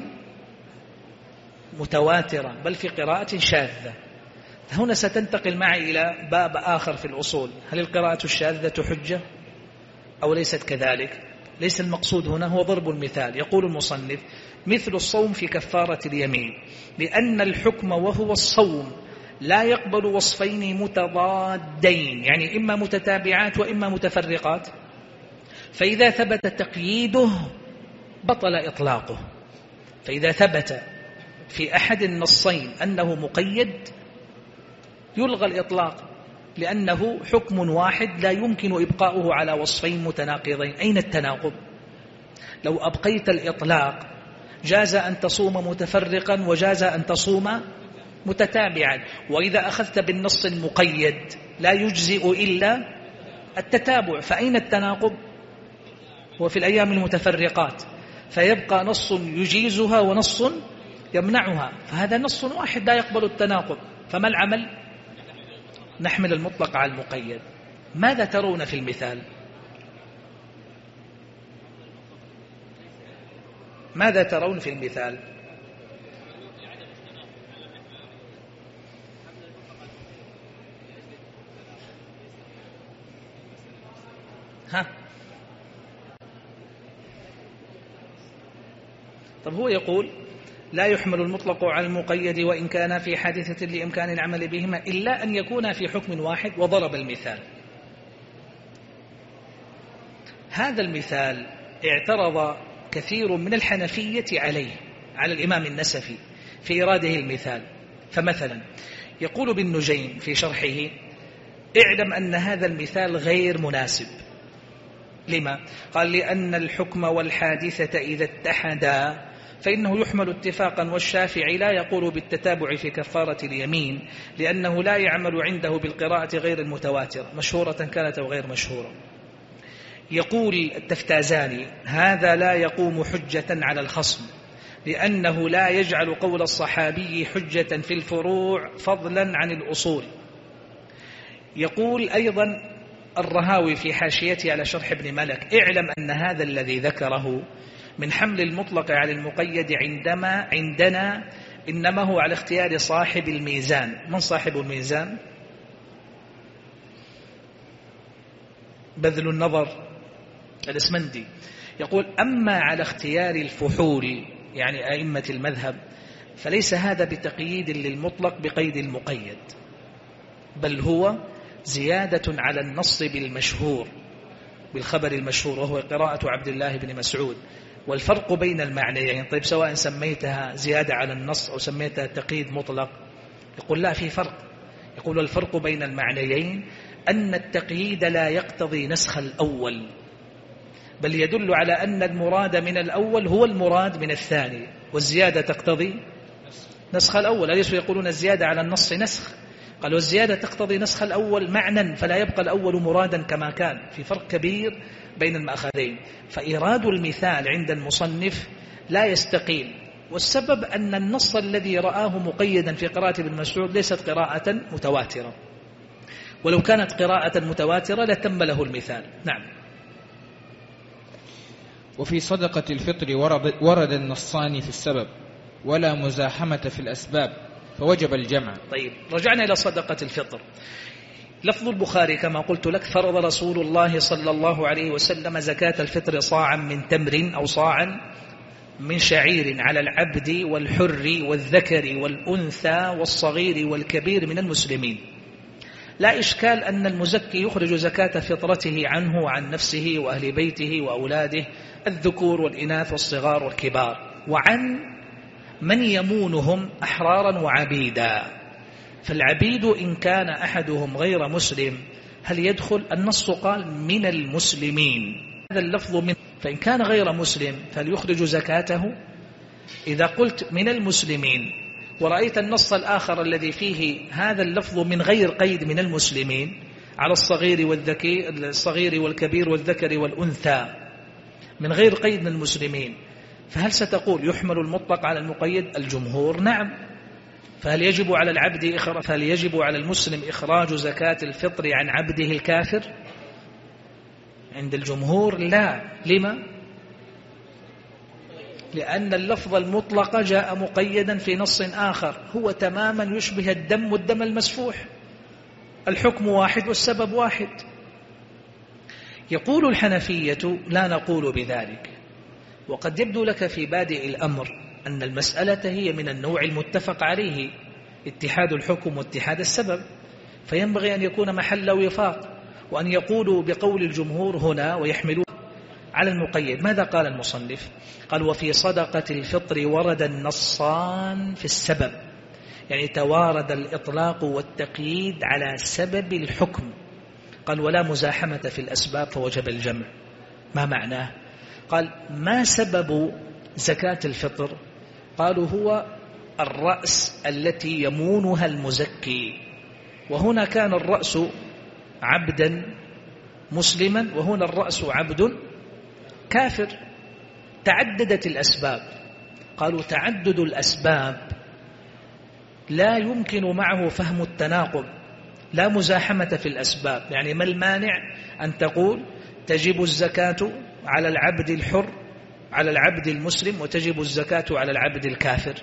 متواترة بل في قراءة شاذة. هنا ستنتقل معي إلى باب آخر في الأصول، هل القراءة الشاذة حجة أو ليست كذلك؟ ليس المقصود هنا هو ضرب المثال. يقول المصنف: مثل الصوم في كفارة اليمين، لأن الحكم وهو الصوم لا يقبل وصفين متضادين، يعني إما متتابعات وإما متفرقات، فإذا ثبت تقييده بطل إطلاقه. فإذا ثبت في أحد النصين أنه مقيد يلغى الإطلاق، لأنه حكم واحد لا يمكن إبقاؤه على وصفين متناقضين. أين التناقض؟ لو أبقيت الإطلاق جاز أن تصوم متفرقا وجاز أن تصوم متتابعا، وإذا أخذت بالنص المقيد لا يجزئ إلا التتابع، فأين التناقض؟ وفي الأيام المتفرقات، فيبقى نص يجيزها ونص يمنعها، فهذا نص واحد لا يقبل التناقض. فما العمل؟ نحمل المطلق على المقيد. ماذا ترون في المثال؟ ماذا ترون في المثال؟ طب هو يقول: لا يحمل المطلق على المقيد وإن كان في حادثة لإمكان العمل بهما إلا أن يكون في حكم واحد، وضرب المثال. هذا المثال اعترض كثير من الحنفية على الإمام النسفي في إيراده المثال. فمثلا يقول ابن نجيم في شرحه: اعلم أن هذا المثال غير مناسب. لما؟ قال: لأن الحكم والحادثة إذا اتحدا فإنه يحمل اتفاقا، والشافعي لا يقول بالتتابع في كفارة اليمين لأنه لا يعمل عنده بالقراءة غير المتواترة مشهورة كانت أو غير مشهورة. يقول التفتازاني: هذا لا يقوم حجة على الخصم، لأنه لا يجعل قول الصحابي حجة في الفروع فضلا عن الأصول. يقول أيضا الرهاوي في حاشيته على شرح ابن ملك: اعلم أن هذا الذي ذكره من حمل المطلق على المقيد عندنا إنما هو على اختيار صاحب الميزان. من صاحب الميزان؟ بذل النظر الإسمندي. يقول: أما على اختيار الفحول يعني أئمة المذهب فليس هذا بتقييد للمطلق بقيد المقيد، بل هو زيادة على النص بالمشهور، بالخبر المشهور، وهو قراءة عبد الله بن مسعود. والفرق بين المعنيين، طيب سواء سميتها زيادة على النص أو سميتها تقييد مطلق، يقول لا، في فرق. يقول: الفرق بين المعنيين أن التقييد لا يقتضي نسخ الأول، بل يدل على أن المراد من الأول هو المراد من الثاني، والزيادة تقتضي نسخ الأول. أليسوا يقولون الزيادة على النص نسخ؟ قالوا الزيادة تقتضي نسخ الأول معنى، فلا يبقى الأول مرادا كما كان. في فرق كبير بين المأخذين. فإيراد المثال عند المصنف لا يستقيم، والسبب أن النص الذي رآه مقيدا في قراءة ابن مسعود ليست قراءة متواترة، ولو كانت قراءة متواترة لتم له المثال. نعم. وفي صدقة الفطر ورد النصان في السبب ولا مزاحمة في الأسباب فوجب الجمع. طيب، رجعنا إلى صدقة الفطر. لفظ البخاري كما قلت لك: فرض رسول الله صلى الله عليه وسلم زكاة الفطر صاعا من تمر أو صاعا من شعير على العبد والحر والذكر والأنثى والصغير والكبير من المسلمين. لا إشكال أن المزكي يخرج زكاة فطرته عنه وعن نفسه وأهل بيته وأولاده الذكور والإناث والصغار والكبار، وعن من يمونهم أحرارا وعبيدا. فالعبيد إن كان أحدهم غير مسلم هل يدخل؟ النص قال من المسلمين، هذا اللفظ من، فإن كان غير مسلم فهل يخرج زكاته؟ إذا قلت من المسلمين ورأيت النص الآخر الذي فيه هذا اللفظ من غير قيد من المسلمين على الصغير والكبير والذكر والأنثى من غير قيد من المسلمين، فهل ستقول يحمل المطلق على المقيد؟ الجمهور نعم. فهل يجب على المسلم إخراج زكاة الفطر عن عبده الكافر؟ عند الجمهور لا. لما؟ لأن اللفظ المطلق جاء مقيدا في نص آخر هو تماما يشبه الدم والدم المسفوح، الحكم واحد والسبب واحد. يقول الحنفية لا نقول بذلك، وقد يبدو لك في بادئ الأمر أن المسألة هي من النوع المتفق عليه، اتحاد الحكم واتحاد السبب، فينبغي أن يكون محل وفاق، وأن يقولوا بقول الجمهور هنا ويحملون على المقيد. ماذا قال المصنف؟ قال وفي صدقة الفطر ورد النصان في السبب، يعني توارد الإطلاق والتقييد على سبب الحكم. قال ولا مزاحمة في الأسباب فوجب الجمع. ما معناه؟ قال ما سبب زكاة الفطر؟ قالوا هو الرأس التي يمونها المزكي، وهنا كان الرأس عبدا مسلما وهنا الرأس عبد كافر. تعددت الأسباب. قالوا تعدد الأسباب لا يمكن معه فهم التناقض، لا مزاحمة في الأسباب. يعني ما المانع أن تقول تجب الزكاة على العبد الحر على العبد المسلم وتجب الزكاة على العبد الكافر؟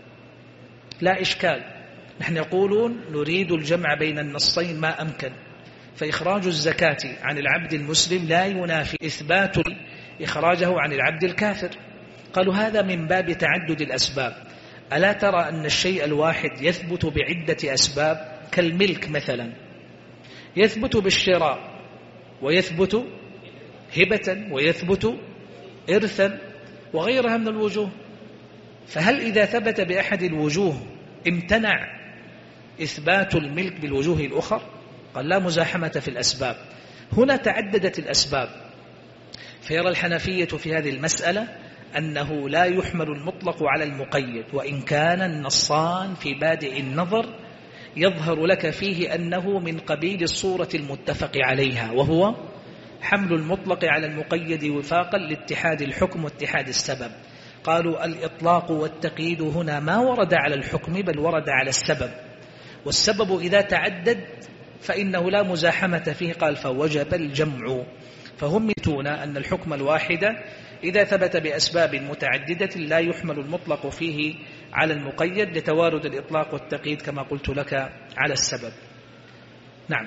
لا إشكال. نحن يقولون نريد الجمع بين النصين ما أمكن، فإخراج الزكاة عن العبد المسلم لا ينافي إثبات إخراجه عن العبد الكافر. قالوا هذا من باب تعدد الأسباب. ألا ترى أن الشيء الواحد يثبت بعدة أسباب؟ كالملك مثلا يثبت بالشراء ويثبت هبة ويثبت إرثا وغيرها من الوجوه. فهل إذا ثبت بأحد الوجوه امتنع إثبات الملك بالوجوه الأخر؟ قال لا مزاحمة في الأسباب. هنا تعددت الأسباب، فيرى الحنفية في هذه المسألة أنه لا يحمل المطلق على المقيد، وإن كان النصان في بادئ النظر يظهر لك فيه أنه من قبيل الصورة المتفق عليها، وهو حمل المطلق على المقيد وفاقا لاتحاد الحكم واتحاد السبب. قالوا الإطلاق والتقييد هنا ما ورد على الحكم بل ورد على السبب، والسبب إذا تعدد فإنه لا مزاحمة فيه. قال فوجب الجمع. فهم يتون أن الحكم الواحد إذا ثبت بأسباب متعددة لا يحمل المطلق فيه على المقيد لتوارد الإطلاق والتقييد كما قلت لك على السبب. نعم.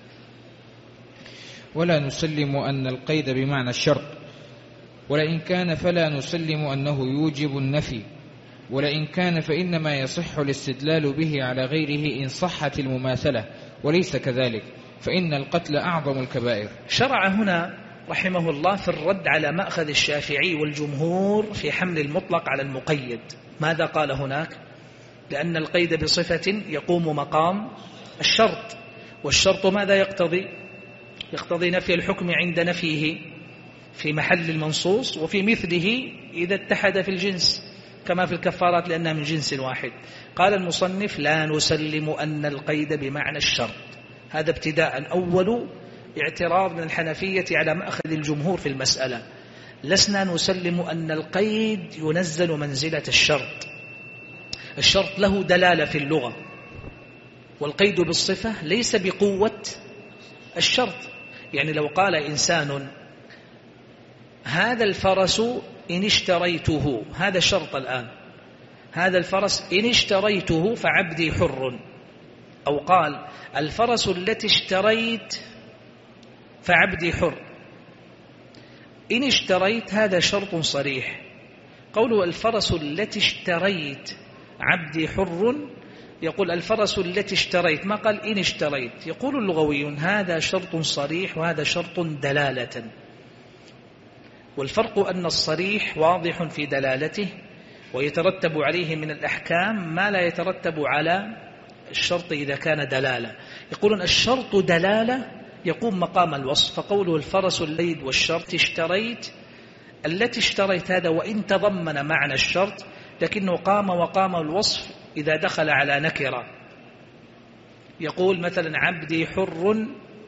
ولا نسلم أن القيد بمعنى الشرط، ولئن كان فلا نسلم أنه يوجب النفي، ولئن كان فإنما يصح الاستدلال به على غيره إن صحت المماثلة، وليس كذلك فإن القتل أعظم الكبائر. شرع هنا رحمه الله في الرد على مأخذ الشافعي والجمهور في حمل المطلق على المقيد. ماذا قال هناك؟ لأن القيد بصفة يقوم مقام الشرط، والشرط ماذا يقتضي؟ يقتضي نفي الحكم عند نفيه في محل المنصوص، وفي مثله إذا اتحد في الجنس كما في الكفارات لأنها من جنس واحد. قال المصنف لا نسلم أن القيد بمعنى الشرط. هذا ابتداء أول اعتراض من الحنفية على مأخذ الجمهور في المسألة. لسنا نسلم أن القيد ينزل منزلة الشرط. الشرط له دلالة في اللغة، والقيد بالصفة ليس بقوة الشرط. يعني لو قال إنسان هذا الفرس إن اشتريته، هذا شرط الآن، هذا الفرس إن اشتريته فعبدي حر، أو قال الفرس التي اشتريت فعبدي حر. إن اشتريت هذا شرط صريح. قوله الفرس التي اشتريت عبدي حر، يقول الفرس التي اشتريت، ما قال إن اشتريت. يقول اللغويون هذا شرط صريح وهذا شرط دلالة، والفرق أن الصريح واضح في دلالته ويترتب عليه من الأحكام ما لا يترتب على الشرط إذا كان دلالة. يقولون الشرط دلالة يقوم مقام الوصف، فقوله الفرس الليد والشرط اشتريت، التي اشتريت هذا وإن تضمن معنى الشرط لكنه قام وقام الوصف إذا دخل على نكرة. يقول مثلا عبدي حر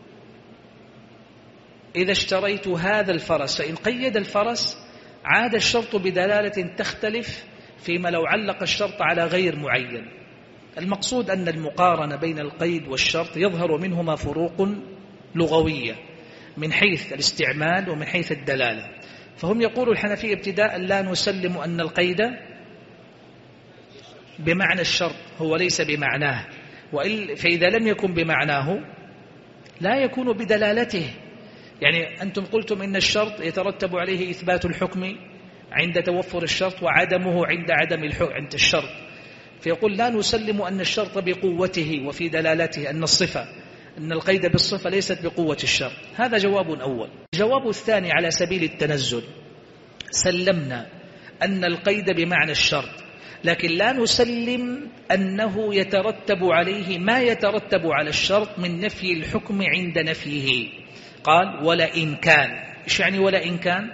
إذا اشتريت هذا الفرس، فإن قيد الفرس عاد الشرط بدلالة تختلف فيما لو علق الشرط على غير معين. المقصود أن المقارنة بين القيد والشرط يظهر منهما فروق لغوية من حيث الاستعمال ومن حيث الدلالة. فهم يقولوا الحنفية ابتداء لا نسلم أن القيد بمعنى الشرط، هو ليس بمعناه، فإذا لم يكن بمعناه لا يكون بدلالته. يعني أنتم قلتم إن الشرط يترتب عليه إثبات الحكم عند توفر الشرط وعدمه عند الشرط، فيقول لا نسلم أن الشرط بقوته وفي دلالته، أن القيد بالصفة ليست بقوة الشرط. هذا جواب أول. الجواب الثاني على سبيل التنزل، سلمنا أن القيد بمعنى الشرط، لكن لا نسلم أنه يترتب عليه ما يترتب على الشرط من نفي الحكم عند نفيه. قال ولئن كان. إيش يعني ولئن كان؟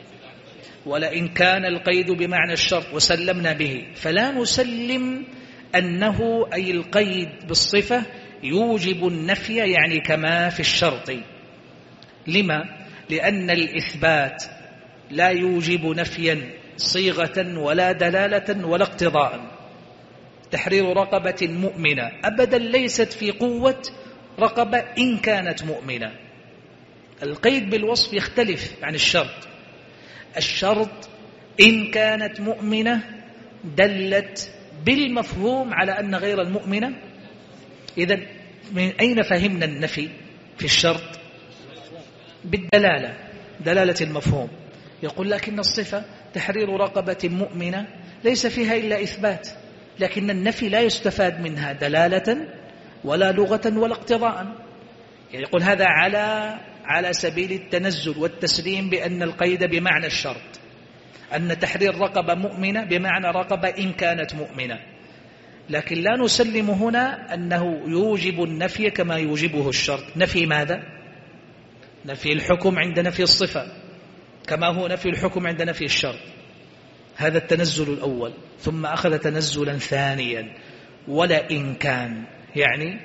ولئن كان القيد بمعنى الشرط وسلمنا به، فلا نسلم أنه أي القيد بالصفة يوجب النفي يعني كما في الشرط. لما؟ لأن الإثبات لا يوجب نفيا صيغة ولا دلالة ولا اقتضاء. تحرير رقبة مؤمنة أبدا ليست في قوة رقبة إن كانت مؤمنة. القيد بالوصف يختلف عن الشرط. الشرط إن كانت مؤمنة دلت بالمفهوم على أن غير المؤمنة. إذن من أين فهمنا النفي في الشرط؟ بالدلالة، دلالة المفهوم. يقول لكن الصفة تحرير رقبة مؤمنة ليس فيها إلا إثبات، لكن النفي لا يستفاد منها دلالة ولا لغة ولا اقتضاء. يعني يقول هذا على سبيل التنزل والتسليم بأن القيد بمعنى الشرط، أن تحرير رقبة مؤمنة بمعنى رقبة إن كانت مؤمنة، لكن لا نسلم هنا أنه يوجب النفي كما يوجبه الشرط. نفي ماذا؟ نفي الحكم عند نفي الصفة كما هو نفي الحكم عند نفي الشرط. هذا التنزل الأول. ثم أخذ تنزلا ثانيا، ولئن كان، يعني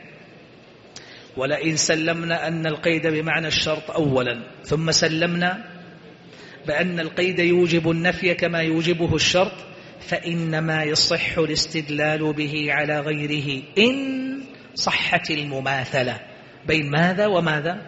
ولئن سلمنا أن القيد بمعنى الشرط أولا، ثم سلمنا بأن القيد يوجب النفي كما يوجبه الشرط، فإنما يصح الاستدلال به على غيره إن صحت المماثلة بين ماذا وماذا؟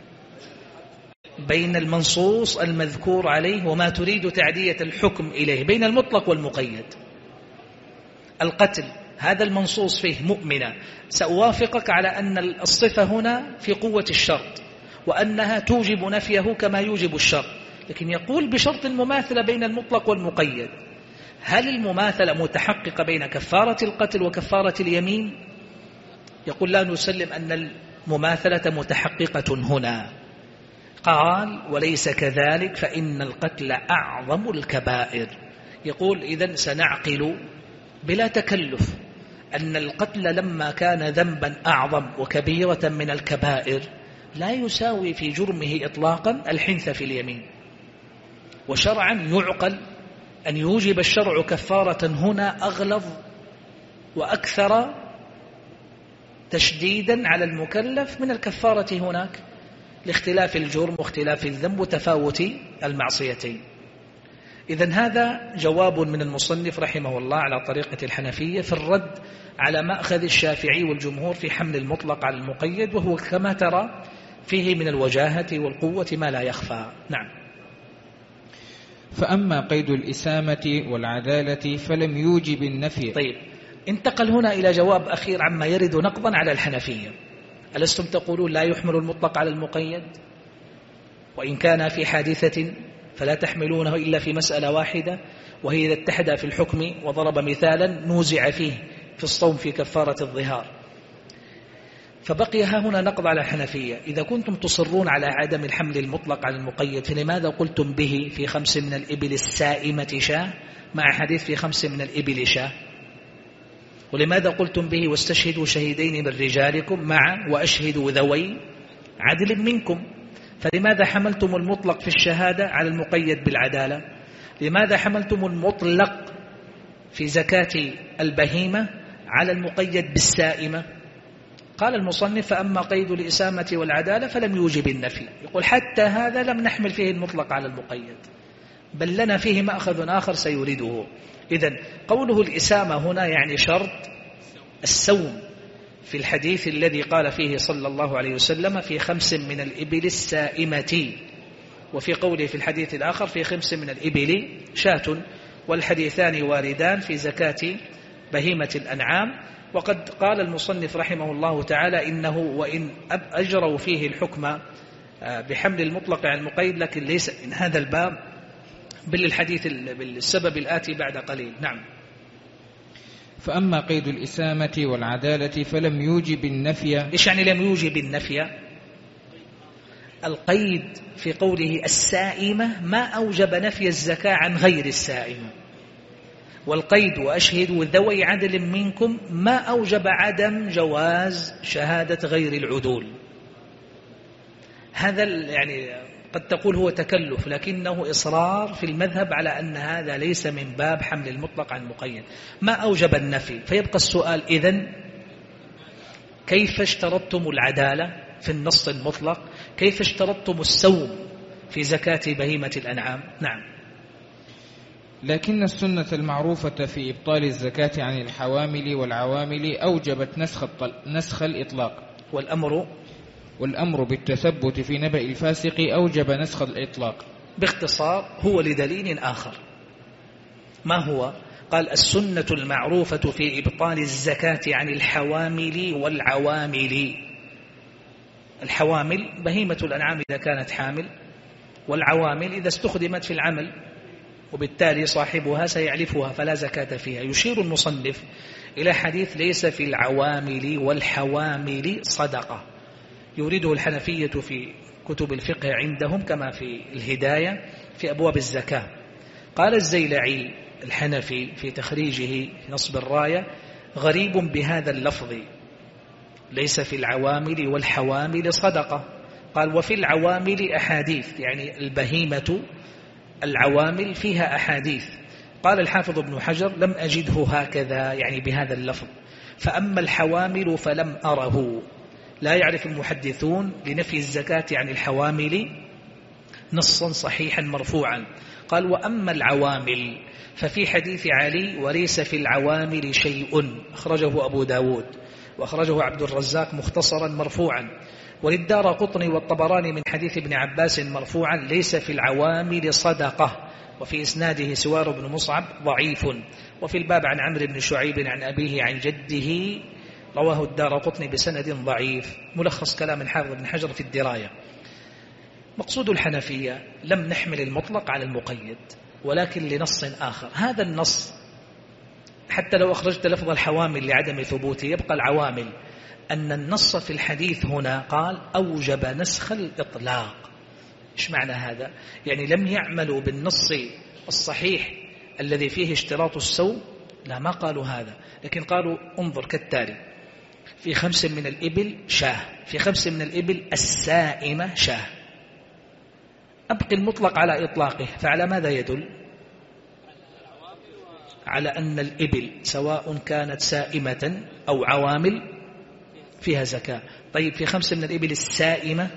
بين المنصوص المذكور عليه وما تريد تعدية الحكم إليه، بين المطلق والمقيد. القتل هذا المنصوص فيه مؤمنة، سأوافقك على أن الصفة هنا في قوة الشرط وأنها توجب نفيه كما يوجب الشرط، لكن يقول بشرط المماثلة بين المطلق والمقيد. هل المماثلة متحققة بين كفارة القتل وكفارة اليمين؟ يقول لا نسلم أن المماثلة متحققة هنا. قال وليس كذلك فإن القتل أعظم الكبائر. يقول إذن سنعقل بلا تكلف أن القتل لما كان ذنبا أعظم وكبيرة من الكبائر لا يساوي في جرمه إطلاقا الحنث في اليمين، وشرعا يعقل أن يوجب الشرع كفارة هنا أغلظ وأكثر تشديدا على المكلف من الكفارة هناك، لاختلاف الجرم واختلاف الذنب وتفاوت المعصيتين. إذن هذا جواب من المصنف رحمه الله على طريقة الحنفية في الرد على مأخذ الشافعي والجمهور في حمل المطلق على المقيد، وهو كما ترى فيه من الوجاهة والقوة ما لا يخفى. نعم. فأما قيد الإسامة والعدالة فلم يوجب النفي. طيب، انتقل هنا إلى جواب أخير عما يرد نقضا على الحنفية. ألستم تقولون لا يحمل المطلق على المقيد؟ وإن كان في حادثة فلا تحملونه إلا في مسألة واحدة، وهي إذا اتحد في الحكم، وضرب مثالا نوزع فيه في الصوم في كفارة الظهار. فبقي ها هنا نقض على الحنفية. إذا كنتم تصرون على عدم الحمل المطلق على المقيد، فلماذا قلتم به في 5 من الإبل السائمة شاة مع حديث في 5 من الإبل شاة؟ ولماذا قلتم به واستشهدوا شهيدين من رجالكم مع وأشهدوا ذوي عدل منكم؟ فلماذا حملتم المطلق في الشهادة على المقيد بالعدالة؟ لماذا حملتم المطلق في زكاة البهيمة على المقيد بالسائمة؟ قال المصنف: فأما قيد الإسامة والعدالة فلم يوجب النفي. يقول حتى هذا لم نحمل فيه المطلق على المقيد، بل لنا فيه مأخذ آخر سيريده. إذن قوله الإسامة هنا يعني شرط السوم في الحديث الذي قال فيه صلى الله عليه وسلم: في 5 من الإبل السائمة، وفي قوله في الحديث الآخر: في 5 من الإبل شاة، والحديثان واردان في زكاة بهيمة الأنعام. وقد قال المصنف رحمه الله تعالى: إنه وإن أجروا فيه الحكم بحمل المطلق على المقيد، لكن ليس من هذا الباب، بل الحديث بالسبب الآتي بعد قليل. نعم. فأما قيد الإسامة والعدالة فلم يوجب النفي. إيش يعني لم يوجب النفي؟ القيد في قوله السائمة ما أوجب نفي الزكاة عن غير السائمة، والقيد وأشهدوا ذوي عدل منكم ما أوجب عدم جواز شهادة غير العدول. هذا يعني قد تقول هو تكلف، لكنه إصرار في المذهب على أن هذا ليس من باب حمل المطلق عن المقيد، ما أوجب النفي. فيبقى السؤال: إذن كيف اشترطتم العدالة في النص المطلق؟ كيف اشترطتم السوم في زكاة بهيمة الأنعام؟ نعم. لكن السنة المعروفة في إبطال الزكاة عن الحوامل والعوامل أوجبت نسخ الإطلاق، والأمر بالتثبت في نبأ الفاسق أوجب نسخ الإطلاق. باختصار هو لدليل آخر. ما هو؟ قال: السنة المعروفة في إبطال الزكاة عن الحوامل والعوامل. الحوامل بهيمة الأنعام إذا كانت حامل، والعوامل إذا استخدمت في العمل، وبالتالي صاحبها سيعلفها فلا زكاة فيها. يشير المصنف إلى حديث: ليس في العوامل والحوامل صدقة، يريده الحنفية في كتب الفقه عندهم كما في الهداية في أبواب الزكاة. قال الزيلعي الحنفي في تخريجه في نصب الراية: غريب بهذا اللفظ، ليس في العوامل والحوامل صدقة. قال: وفي العوامل أحاديث، يعني البهيمة العوامل فيها أحاديث. قال الحافظ ابن حجر: لم أجده هكذا، يعني بهذا اللفظ. فأما الحوامل فلم أره. لا يعرف المحدثون لنفي الزكاة عن الحوامل نصا صحيحا مرفوعا. قال: وأما العوامل ففي حديث علي: وليس في العوامل شيء، أخرجه أبو داود، وأخرجه عبد الرزاق مختصرا مرفوعا. وللدارقطني والطبراني من حديث ابن عباس مرفوعا: ليس في العوامل صدقة، وفي إسناده سوار بن مصعب ضعيف. وفي الباب عن عمرو بن شعيب عن أبيه عن جده، رواه الدارقطني بسند ضعيف. ملخص كلام الحافظ بن حجر في الدراية: مقصود الحنفية لم نحمل المطلق على المقيد، ولكن لنص آخر. هذا النص حتى لو أخرجت لفظ الحوامل لعدم ثبوته يبقى العوامل. أن النص في الحديث هنا قال: أوجب نسخ الإطلاق. إيش معنى هذا؟ يعني لم يعملوا بالنص الصحيح الذي فيه اشتراط السوم، لا، ما قالوا هذا، لكن قالوا: انظر كالتالي: في 5 من الإبل شاه، في 5 من الإبل السائمة شاه. أبقي المطلق على إطلاقه، فعلى ماذا يدل؟ على أن الإبل سواء كانت سائمة أو عوامل فيها زكاة. طيب في 5 من الإبل السائمة،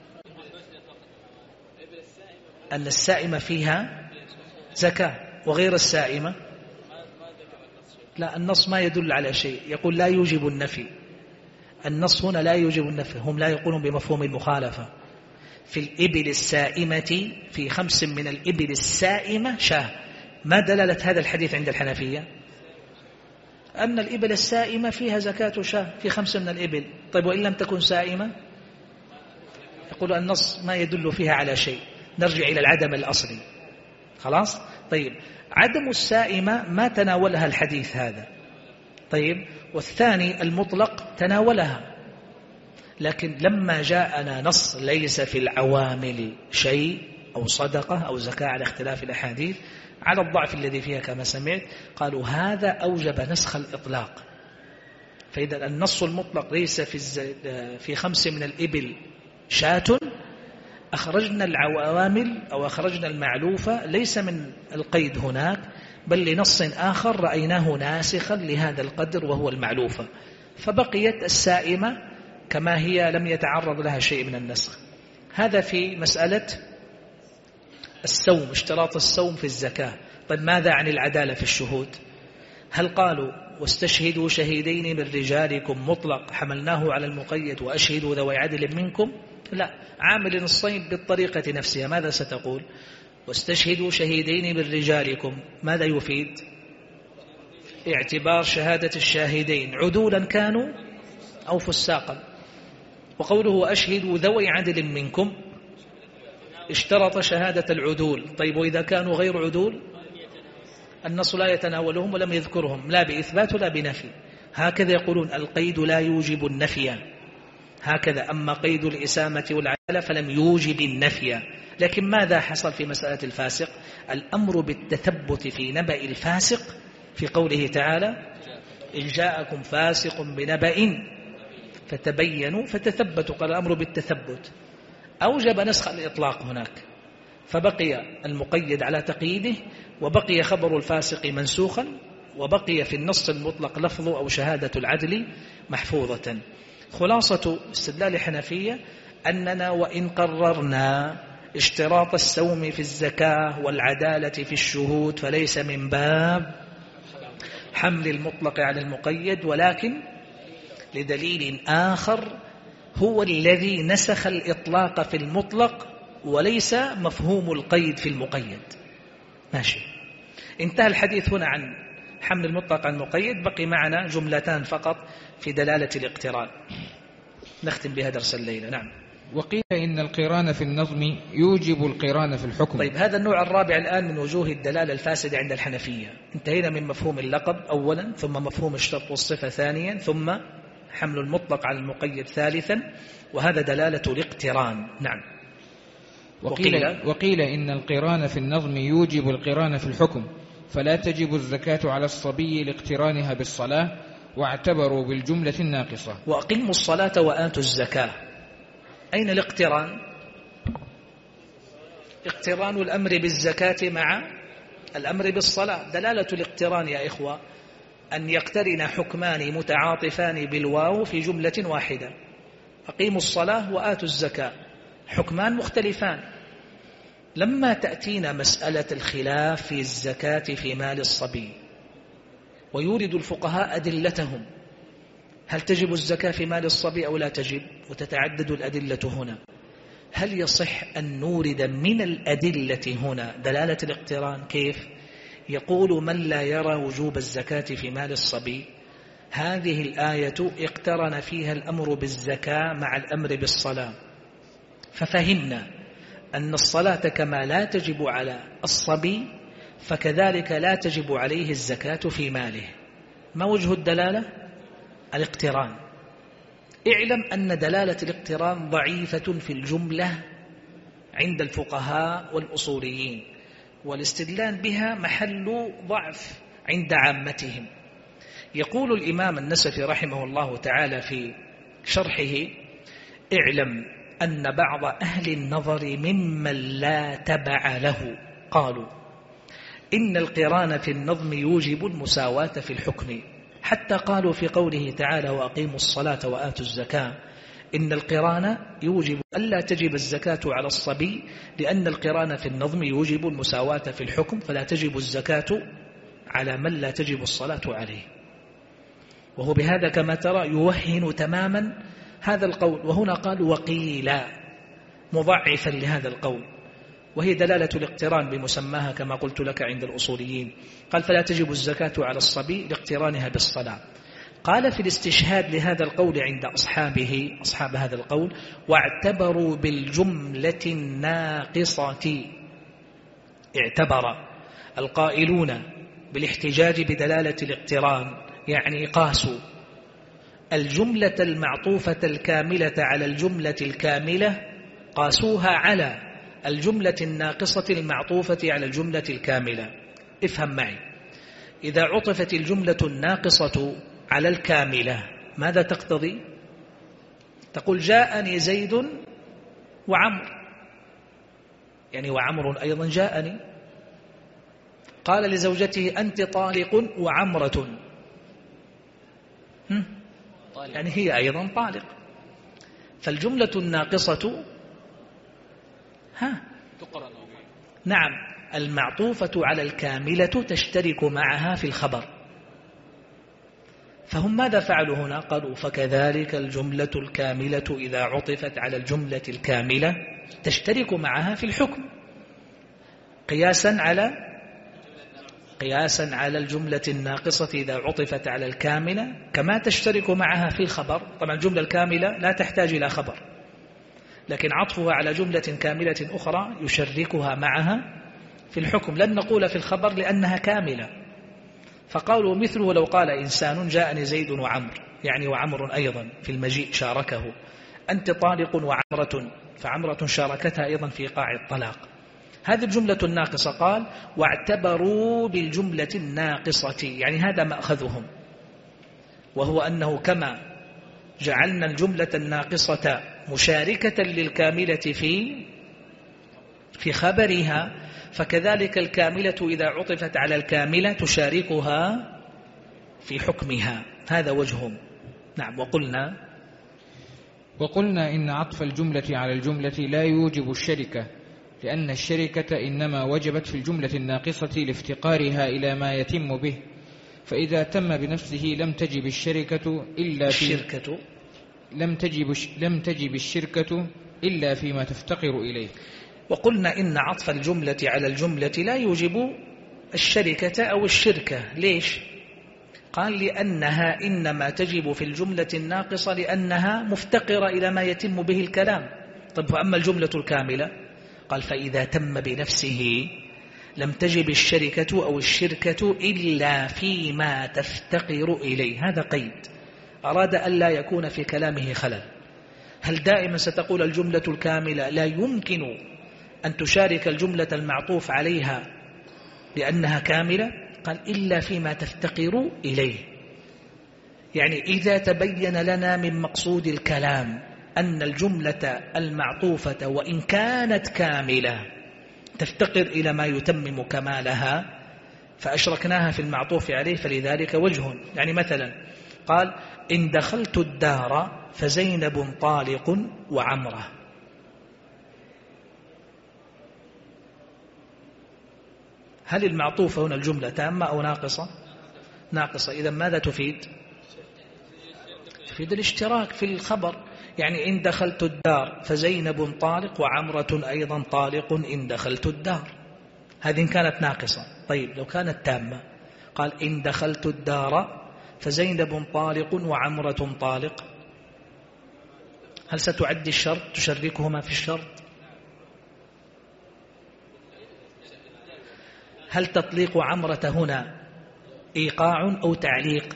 أن السائمة فيها زكاة، وغير السائمة لا. النص ما يدل على شيء، يقول لا يوجب النفي. النص هنا لا يوجب النفي، هم لا يقولون بمفهوم المخالفة. في الإبل السائمة، في 5 من الإبل السائمة شاه. ما دلالة هذا الحديث عند الحنفية؟ أن الإبل السائمة فيها زكاة شاه في 5 من الإبل. طيب وإن لم تكن سائمة؟ يقول النص ما يدل فيها على شيء، نرجع إلى العدم الأصلي. خلاص؟ طيب عدم السائمة ما تناولها الحديث هذا. طيب والثاني المطلق تناولها، لكن لما جاءنا نص ليس في العوامل شيء أو صدقة أو زكاة على اختلاف الأحاديث على الضعف الذي فيها كما سمعت، قالوا هذا أوجب نسخ الإطلاق. فإذا النص المطلق ليس في 5 من الإبل شاة، أخرجنا العوامل أو أخرجنا المعلوفة، ليس من القيد هناك، بل لنص آخر رأيناه ناسخا لهذا القدر وهو المعلوفة، فبقيت السائمة كما هي لم يتعرض لها شيء من النسخ. هذا في مسألة السوم، اشتراط السوم في الزكاة. طيب ماذا عن العدالة في الشهود؟ هل قالوا واستشهدوا شهيدين من رجالكم مطلق حملناه على المقيد وأشهدوا ذوي عدل منكم؟ لا، عامل الصيد بالطريقة نفسها. ماذا ستقول؟ واستشهدوا شهيدين من رجالكم، ماذا يفيد؟ اعتبار شهادة الشاهدين عدولا كانوا أو فساقا. وقوله أشهدوا ذوي عدل منكم اشترط شهادة العدول. طيب وإذا كانوا غير عدول؟ النص لا يتناولهم ولم يذكرهم لا بإثبات ولا بنفي. هكذا يقولون القيد لا يوجب النفي، هكذا. أما قيد الإسامة والعدالة فلم يوجب النفي. لكن ماذا حصل في مسألة الفاسق؟ الأمر بالتثبت في نبأ الفاسق في قوله تعالى إن جاءكم فاسق بنبأ فتبينوا فتثبتوا، قال الأمر بالتثبت، أوجب نسخ الإطلاق هناك، فبقي المقيد على تقييده، وبقي خبر الفاسق منسوخا، وبقي في النص المطلق لفظ أو شهادة العدل محفوظة. خلاصة استدلال الحنفية أننا وإن قررنا اشتراط السوم في الزكاة والعدالة في الشهود فليس من باب حمل المطلق على المقيد، ولكن لدليل آخر هو الذي نسخ الإطلاق في المطلق وليس مفهوم القيد في المقيد. ماشي، انتهى الحديث هنا عن حمل المطلق على المقيد. بقي معنا جملتان فقط في دلالة الاقتران نختم بها درس الليلة. نعم. وقيل إن القران في النظم يوجب القران في الحكم. طيب هذا النوع الرابع الآن من وجوه الدلالة الفاسدة عند الحنفية. انتهينا من مفهوم اللقب أولا، ثم مفهوم الشرط والصفة ثانيا، ثم حمل المطلق على المقيد ثالثا، وهذا دلالة الاقتران. نعم. وقيل إن القران في النظم يوجب القران في الحكم، فلا تجب الزكاة على الصبي لاقترانها بالصلاة، واعتبروا بالجملة الناقصة. وأقيموا الصلاة وآتوا الزكاة، أين الاقتران؟ اقتران الأمر بالزكاة مع الأمر بالصلاة. دلالة الاقتران يا إخوة أن يقترن حكمان متعاطفان بالواو في جملة واحدة. أقيموا الصلاة وآتوا الزكاة، حكمان مختلفان. لما تأتينا مسألة الخلاف في الزكاة في مال الصبي ويورد الفقهاء أدلتهم، هل تجب الزكاة في مال الصبي أو لا تجب، وتتعدد الأدلة هنا، هل يصح أن نورد من الأدلة هنا دلالة الاقتران؟ كيف؟ يقول من لا يرى وجوب الزكاة في مال الصبي هذه الآية اقترن فيها الأمر بالزكاة مع الأمر بالصلاة، ففهمنا أن الصلاة كما لا تجب على الصبي فكذلك لا تجب عليه الزكاة في ماله. ما وجه الدلالة؟ الاقتران. اعلم أن دلالة الاقتران ضعيفة في الجملة عند الفقهاء والأصوليين، والاستدلال بها محل ضعف عند عامتهم. يقول الإمام النسفي رحمه الله تعالى في شرحه: اعلم أن بعض أهل النظر ممن لا تبع له قالوا إن القران في النظم يوجب المساواة في الحكم، حتى قالوا في قوله تعالى وأقيموا الصلاة وآتوا الزكاة إن القران يوجب ألا تجب الزكاة على الصبي، لأن القران في النظم يوجب المساواة في الحكم، فلا تجب الزكاة على من لا تجب الصلاة عليه. وهو بهذا كما ترى يوهن تماما هذا القول. وهنا قال وقيل مضعفا لهذا القول، وهي دلالة الاقتران بمسماها كما قلت لك عند الأصوليين. قال فلا تجب الزكاة على الصبي لاقترانها بالصلاة. قال في الاستشهاد لهذا القول عند أصحاب هذا القول: واعتبروا بالجملة الناقصة. اعتبر القائلون بالاحتجاج بدلالة الاقتران يعني قاسوا الجملة المعطوفة الكاملة على الجملة الكاملة، قاسوها على الجملة الناقصة المعطوفة على الجملة الكاملة. افهم معي، إذا عطفت الجملة الناقصة على الكاملة ماذا تقتضي؟ تقول جاءني زيد وعمر، يعني وعمر أيضا جاءني. قال لزوجته أنت طالق وعمرة، يعني هي أيضا طالق. فالجملة الناقصة نعم المعطوفة على الكاملة تشترك معها في الخبر. فهم ماذا فعلوا هنا؟ قالوا فكذلك الجملة الكاملة إذا عطفت على الجملة الكاملة تشترك معها في الحكم، قياسا على الجملة الناقصة إذا عطفت على الكاملة كما تشترك معها في الخبر. طبعا الجملة الكاملة لا تحتاج إلى خبر، لكن عطفها على جملة كاملة أخرى يشركها معها في الحكم. لن نقول في الخبر لأنها كاملة، فقالوا مثله لو قال إنسان جاءني زيد وعمر، يعني وعمر أيضا في المجيء شاركه، أنت طالق وعمرة، فعمرة شاركتها أيضا في قاع الطلاق. هذه الجملة الناقصة قال واعتبروا بالجملة الناقصة، يعني هذا مأخذهم، وهو أنه كما جعلنا الجملة الناقصة مشاركة للكاملة في خبرها، فكذلك الكاملة إذا عطفت على الكاملة تشاركها في حكمها. هذا وجههم. نعم. وقلنا إن عطف الجملة على الجملة لا يوجب الشركة، لأن الشركة إنما وجبت في الجملة الناقصة لافتقارها إلى ما يتم به، فإذا تم بنفسه لم تجب الشركة إلا لم تجب الشركة إلا فيما تفتقر إليه. وقلنا إن عطف الجملة على الجملة لا يوجب الشركة أو الشركة. ليش؟ قال لأنها إنما تجب في الجملة الناقصة لأنها مفتقرة إلى ما يتم به الكلام. طب فأما الجملة الكاملة قال فإذا تم بنفسه لم تجب الشركة أو الشركة إلا فيما تفتقر إليه. هذا قيد، أراد أن لا يكون في كلامه خلل. هل دائما ستقول الجملة الكاملة لا يمكن أن تشارك الجملة المعطوف عليها لأنها كاملة؟ قال إلا فيما تفتقر إليه، يعني إذا تبين لنا من مقصود الكلام أن الجملة المعطوفة وإن كانت كاملة تفتقر إلى ما يتمم كمالها فأشركناها في المعطوف عليه، فلذلك وجه. يعني مثلا قال إن دخلت الدار فزينب طالق وعمرة، هل المعطوفة هنا الجملة تامة أو ناقصة؟ ناقصة. إذا ماذا تفيد؟ تفيد الاشتراك في الخبر. يعني إن دخلت الدار فزينب طالق وعمرة أيضا طالق إن دخلت الدار، هذه إن كانت ناقصة. طيب لو كانت تامة قال إن دخلت الدار فزينب طالق وعمرة طالق، هل ستعد الشرط تشركهما في الشرط؟ هل تطليق عمرة هنا إيقاع أو تعليق؟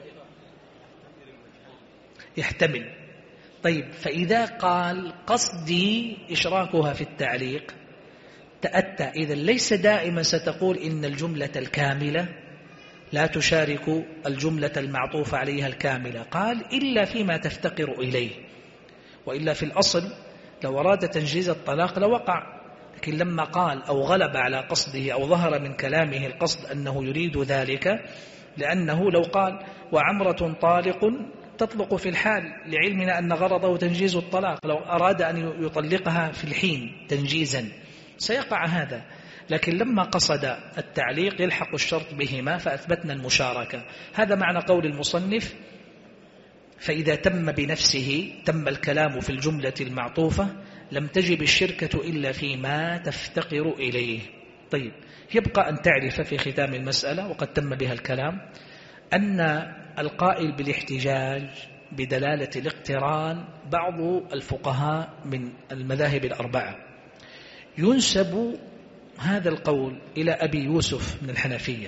يحتمل. طيب فإذا قال قصدي إشراكها في التعليق تأتى. إذن ليس دائما ستقول إن الجملة الكاملة لا تشارك الجملة المعطوف عليها الكاملة، قال إلا فيما تفتقر إليه، وإلا في الأصل لو أراد تنجيز الطلاق لوقع، لكن لما قال أو غلب على قصده أو ظهر من كلامه القصد أنه يريد ذلك، لأنه لو قال وعمرة طالق تطلق في الحال لعلمنا أن غرضه تنجيز الطلاق، لو أراد أن يطلقها في الحين تنجيزا سيقع هذا، لكن لما قصد التعليق يلحق الشرط بهما فأثبتنا المشاركة. هذا معنى قول المصنف فإذا تم بنفسه، تم الكلام في الجملة المعطوفة لم تجب الشركة إلا فيما تفتقر إليه. طيب يبقى أن تعرف في ختام المسألة وقد تم بها الكلام أن القائل بالاحتجاج بدلالة الاقتران بعض الفقهاء من المذاهب الأربعة ينسب هذا القول إلى أبي يوسف من الحنفية،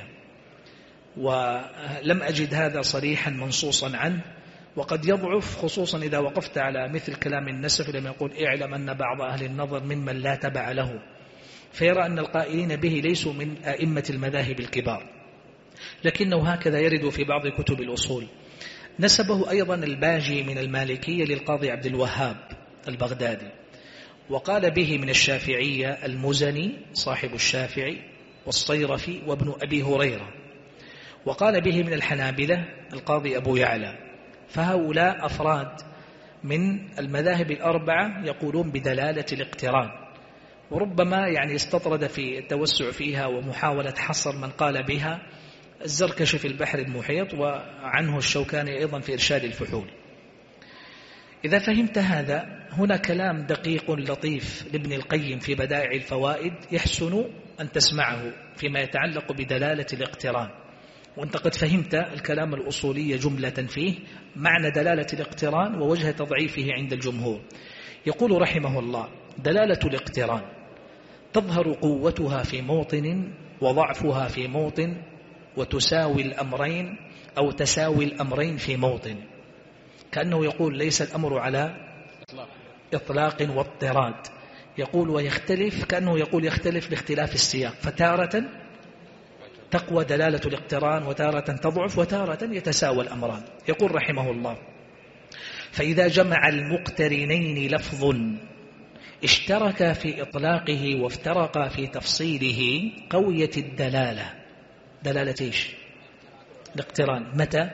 ولم أجد هذا صريحا منصوصا عنه، وقد يضعف خصوصا إذا وقفت على مثل كلام النسف لما يقول اعلم أن بعض أهل النظر ممن لا تبع له، فيرى أن القائلين به ليسوا من أئمة المذاهب الكبار، لكنه هكذا يرد في بعض كتب الأصول. نسبه أيضا الباجي من المالكية للقاضي عبد الوهاب البغدادي، وقال به من الشافعية المزني صاحب الشافعي، والصيرفي وابن أبي هريرة، وقال به من الحنابلة القاضي أبو يعلى. فهؤلاء أفراد من المذاهب الأربعة يقولون بدلالة الاقتران، وربما يعني استطرد في التوسع فيها ومحاولة حصر من قال بها الزركشي في البحر المحيط، وعنه الشوكاني أيضا في إرشاد الفحول. إذا فهمت هذا، هنا كلام دقيق لطيف لابن القيم في بدائع الفوائد يحسن أن تسمعه فيما يتعلق بدلالة الاقتران، وأنت قد فهمت الكلام الأصولي جملة فيه معنى دلالة الاقتران ووجه تضعيفه عند الجمهور. يقول رحمه الله: دلالة الاقتران تظهر قوتها في موطن وضعفها في موطن، وتساوي الأمرين أو تساوي الأمرين في موطن. كأنه يقول ليس الأمر على إطلاق واضطراد، يقول ويختلف، كأنه يقول يختلف باختلاف السياق، فتارة تقوى دلالة الاقتران وتارة تضعف وتارة يتساوى الأمران. يقول رحمه الله: فإذا جمع المقترنين لفظ اشترك في إطلاقه وافترقا في تفصيله قويت الدلالة. دلالة إيش؟ الاقتران. متى؟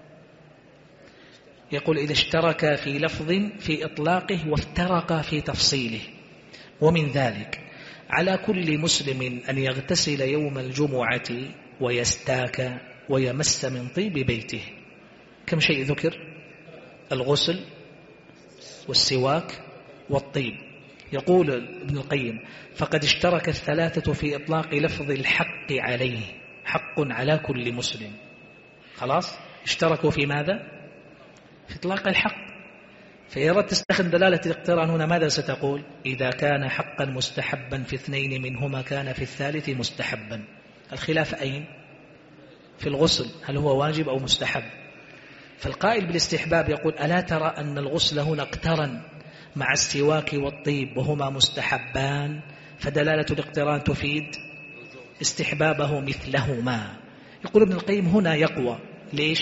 يقول إذا اشترك في لفظ في إطلاقه وافترقا في تفصيله. ومن ذلك على كل مسلم أن يغتسل يوم الجمعة ويستاك ويمس من طيب بيته. كم شيء ذكر؟ الغسل والسواك والطيب. يقول ابن القيم: فقد اشترك الثلاثة في إطلاق لفظ الحق عليه، حق على كل مسلم. خلاص اشتركوا في ماذا؟ في إطلاق الحق. فإذا تستخدم دلالة الاقتران هنا ماذا ستقول؟ إذا كان حقا مستحبا في اثنين منهما كان في الثالث مستحبا. الخلاف أين؟ في الغسل، هل هو واجب أو مستحب؟ فالقائل بالاستحباب يقول: ألا ترى أن الغسل هنا اقترن مع السواك والطيب وهما مستحبان، فدلالة الاقتران تفيد استحبابه مثلهما. يقول ابن القيم هنا يقوى. ليش؟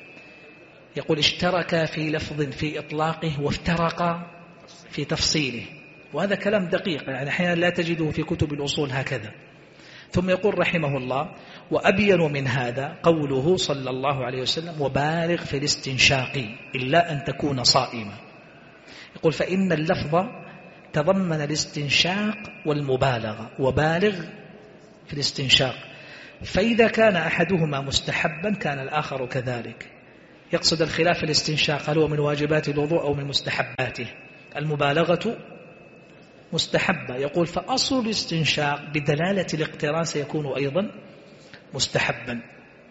يقول اشترك في لفظ في إطلاقه وافترق في تفصيله، وهذا كلام دقيق يعني أحيانا لا تجده في كتب الأصول هكذا. ثم يقول رحمه الله: وأبين من هذا قوله صلى الله عليه وسلم: وبالغ في الاستنشاق إلا أن تكون صائما. يقول: فإن اللفظ تضمن الاستنشاق والمبالغة، وبالغ في الاستنشاق، فإذا كان أحدهما مستحبا كان الآخر كذلك. يقصد الخلاف الاستنشاق هل هو من واجبات الوضوء أو من مستحباته؟ المبالغة مستحبة. يقول: فأصل الاستنشاق بدلالة الاقتران سيكون أيضا مستحبا.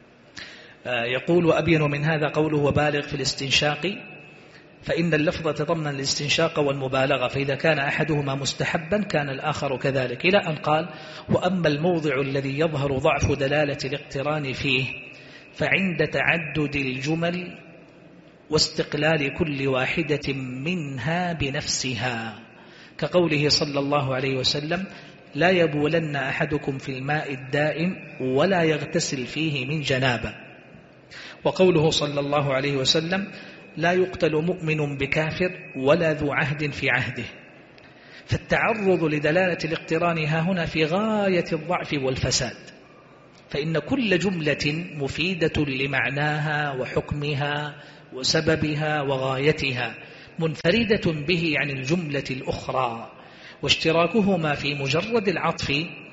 يقول: وأبين من هذا قوله وبالغ في الاستنشاق، فإن اللفظ تضمن الاستنشاق والمبالغة، فإذا كان أحدهما مستحبا كان الآخر كذلك، إلى أن قال: وأما الموضع الذي يظهر ضعف دلالة الاقتران فيه فعند تعدد الجمل واستقلال كل واحدة منها بنفسها، كقوله صلى الله عليه وسلم: لا يبولن أحدكم في الماء الدائم ولا يغتسل فيه من جنابة، وقوله صلى الله عليه وسلم: لا يقتل مؤمن بكافر ولا ذو عهد في عهده. فالتعرض لدلالة الاقتران ها هنا في غاية الضعف والفساد، فإن كل جملة مفيدة لمعناها وحكمها وسببها وغايتها منفردة به عن الجملة الأخرى، واشتراكهما في مجرد العطف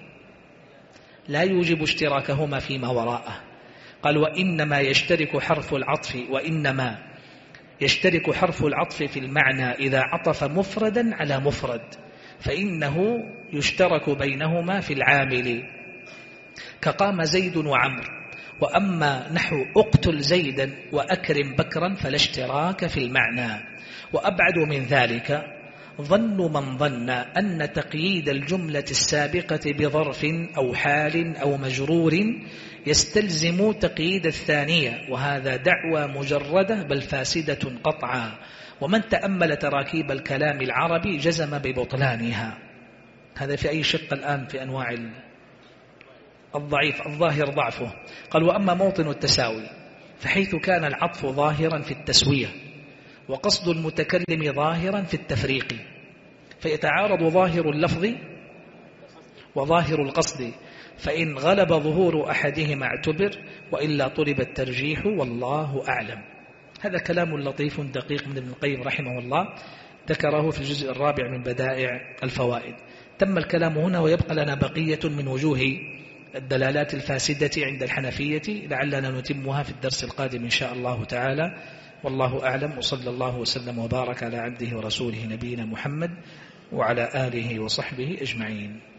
لا يوجب اشتراكهما فيما وراءه. قال: وإنما يشترك حرف العطف في المعنى إذا عطف مفردا على مفرد، فإنه يشترك بينهما في العامل، كقام زيد وعمر. وأما نحو اقتل زيدا وأكرم بكرا فلا اشتراك في المعنى. وأبعد من ذلك ظن من ظن أن تقييد الجملة السابقة بظرف أو حال أو مجرور يستلزم تقييد الثانية، وهذا دعوى مجردة بل فاسدة قطعا، ومن تأمل تراكيب الكلام العربي جزم ببطلانها. هذا في أي شق الآن في أنواع الضعيف الظاهر ضعفه. قال: وأما موطن التساوي فحيث كان العطف ظاهرا في التسوية وقصد المتكلم ظاهرا في فإن غلب ظهور أحدهما اعتبر وإلا طلب الترجيح والله أعلم. هذا كلام لطيف دقيق من ابن القيم رحمه الله، ذكره في الجزء الرابع من بدائع الفوائد. تم الكلام هنا ويبقى لنا بقية من وجوه الدلالات الفاسدة عند الحنفية، لعلنا نتمها في الدرس القادم إن شاء الله تعالى، والله أعلم. وصلى الله وسلم وبارك على عبده ورسوله نبينا محمد وعلى آله وصحبه أجمعين.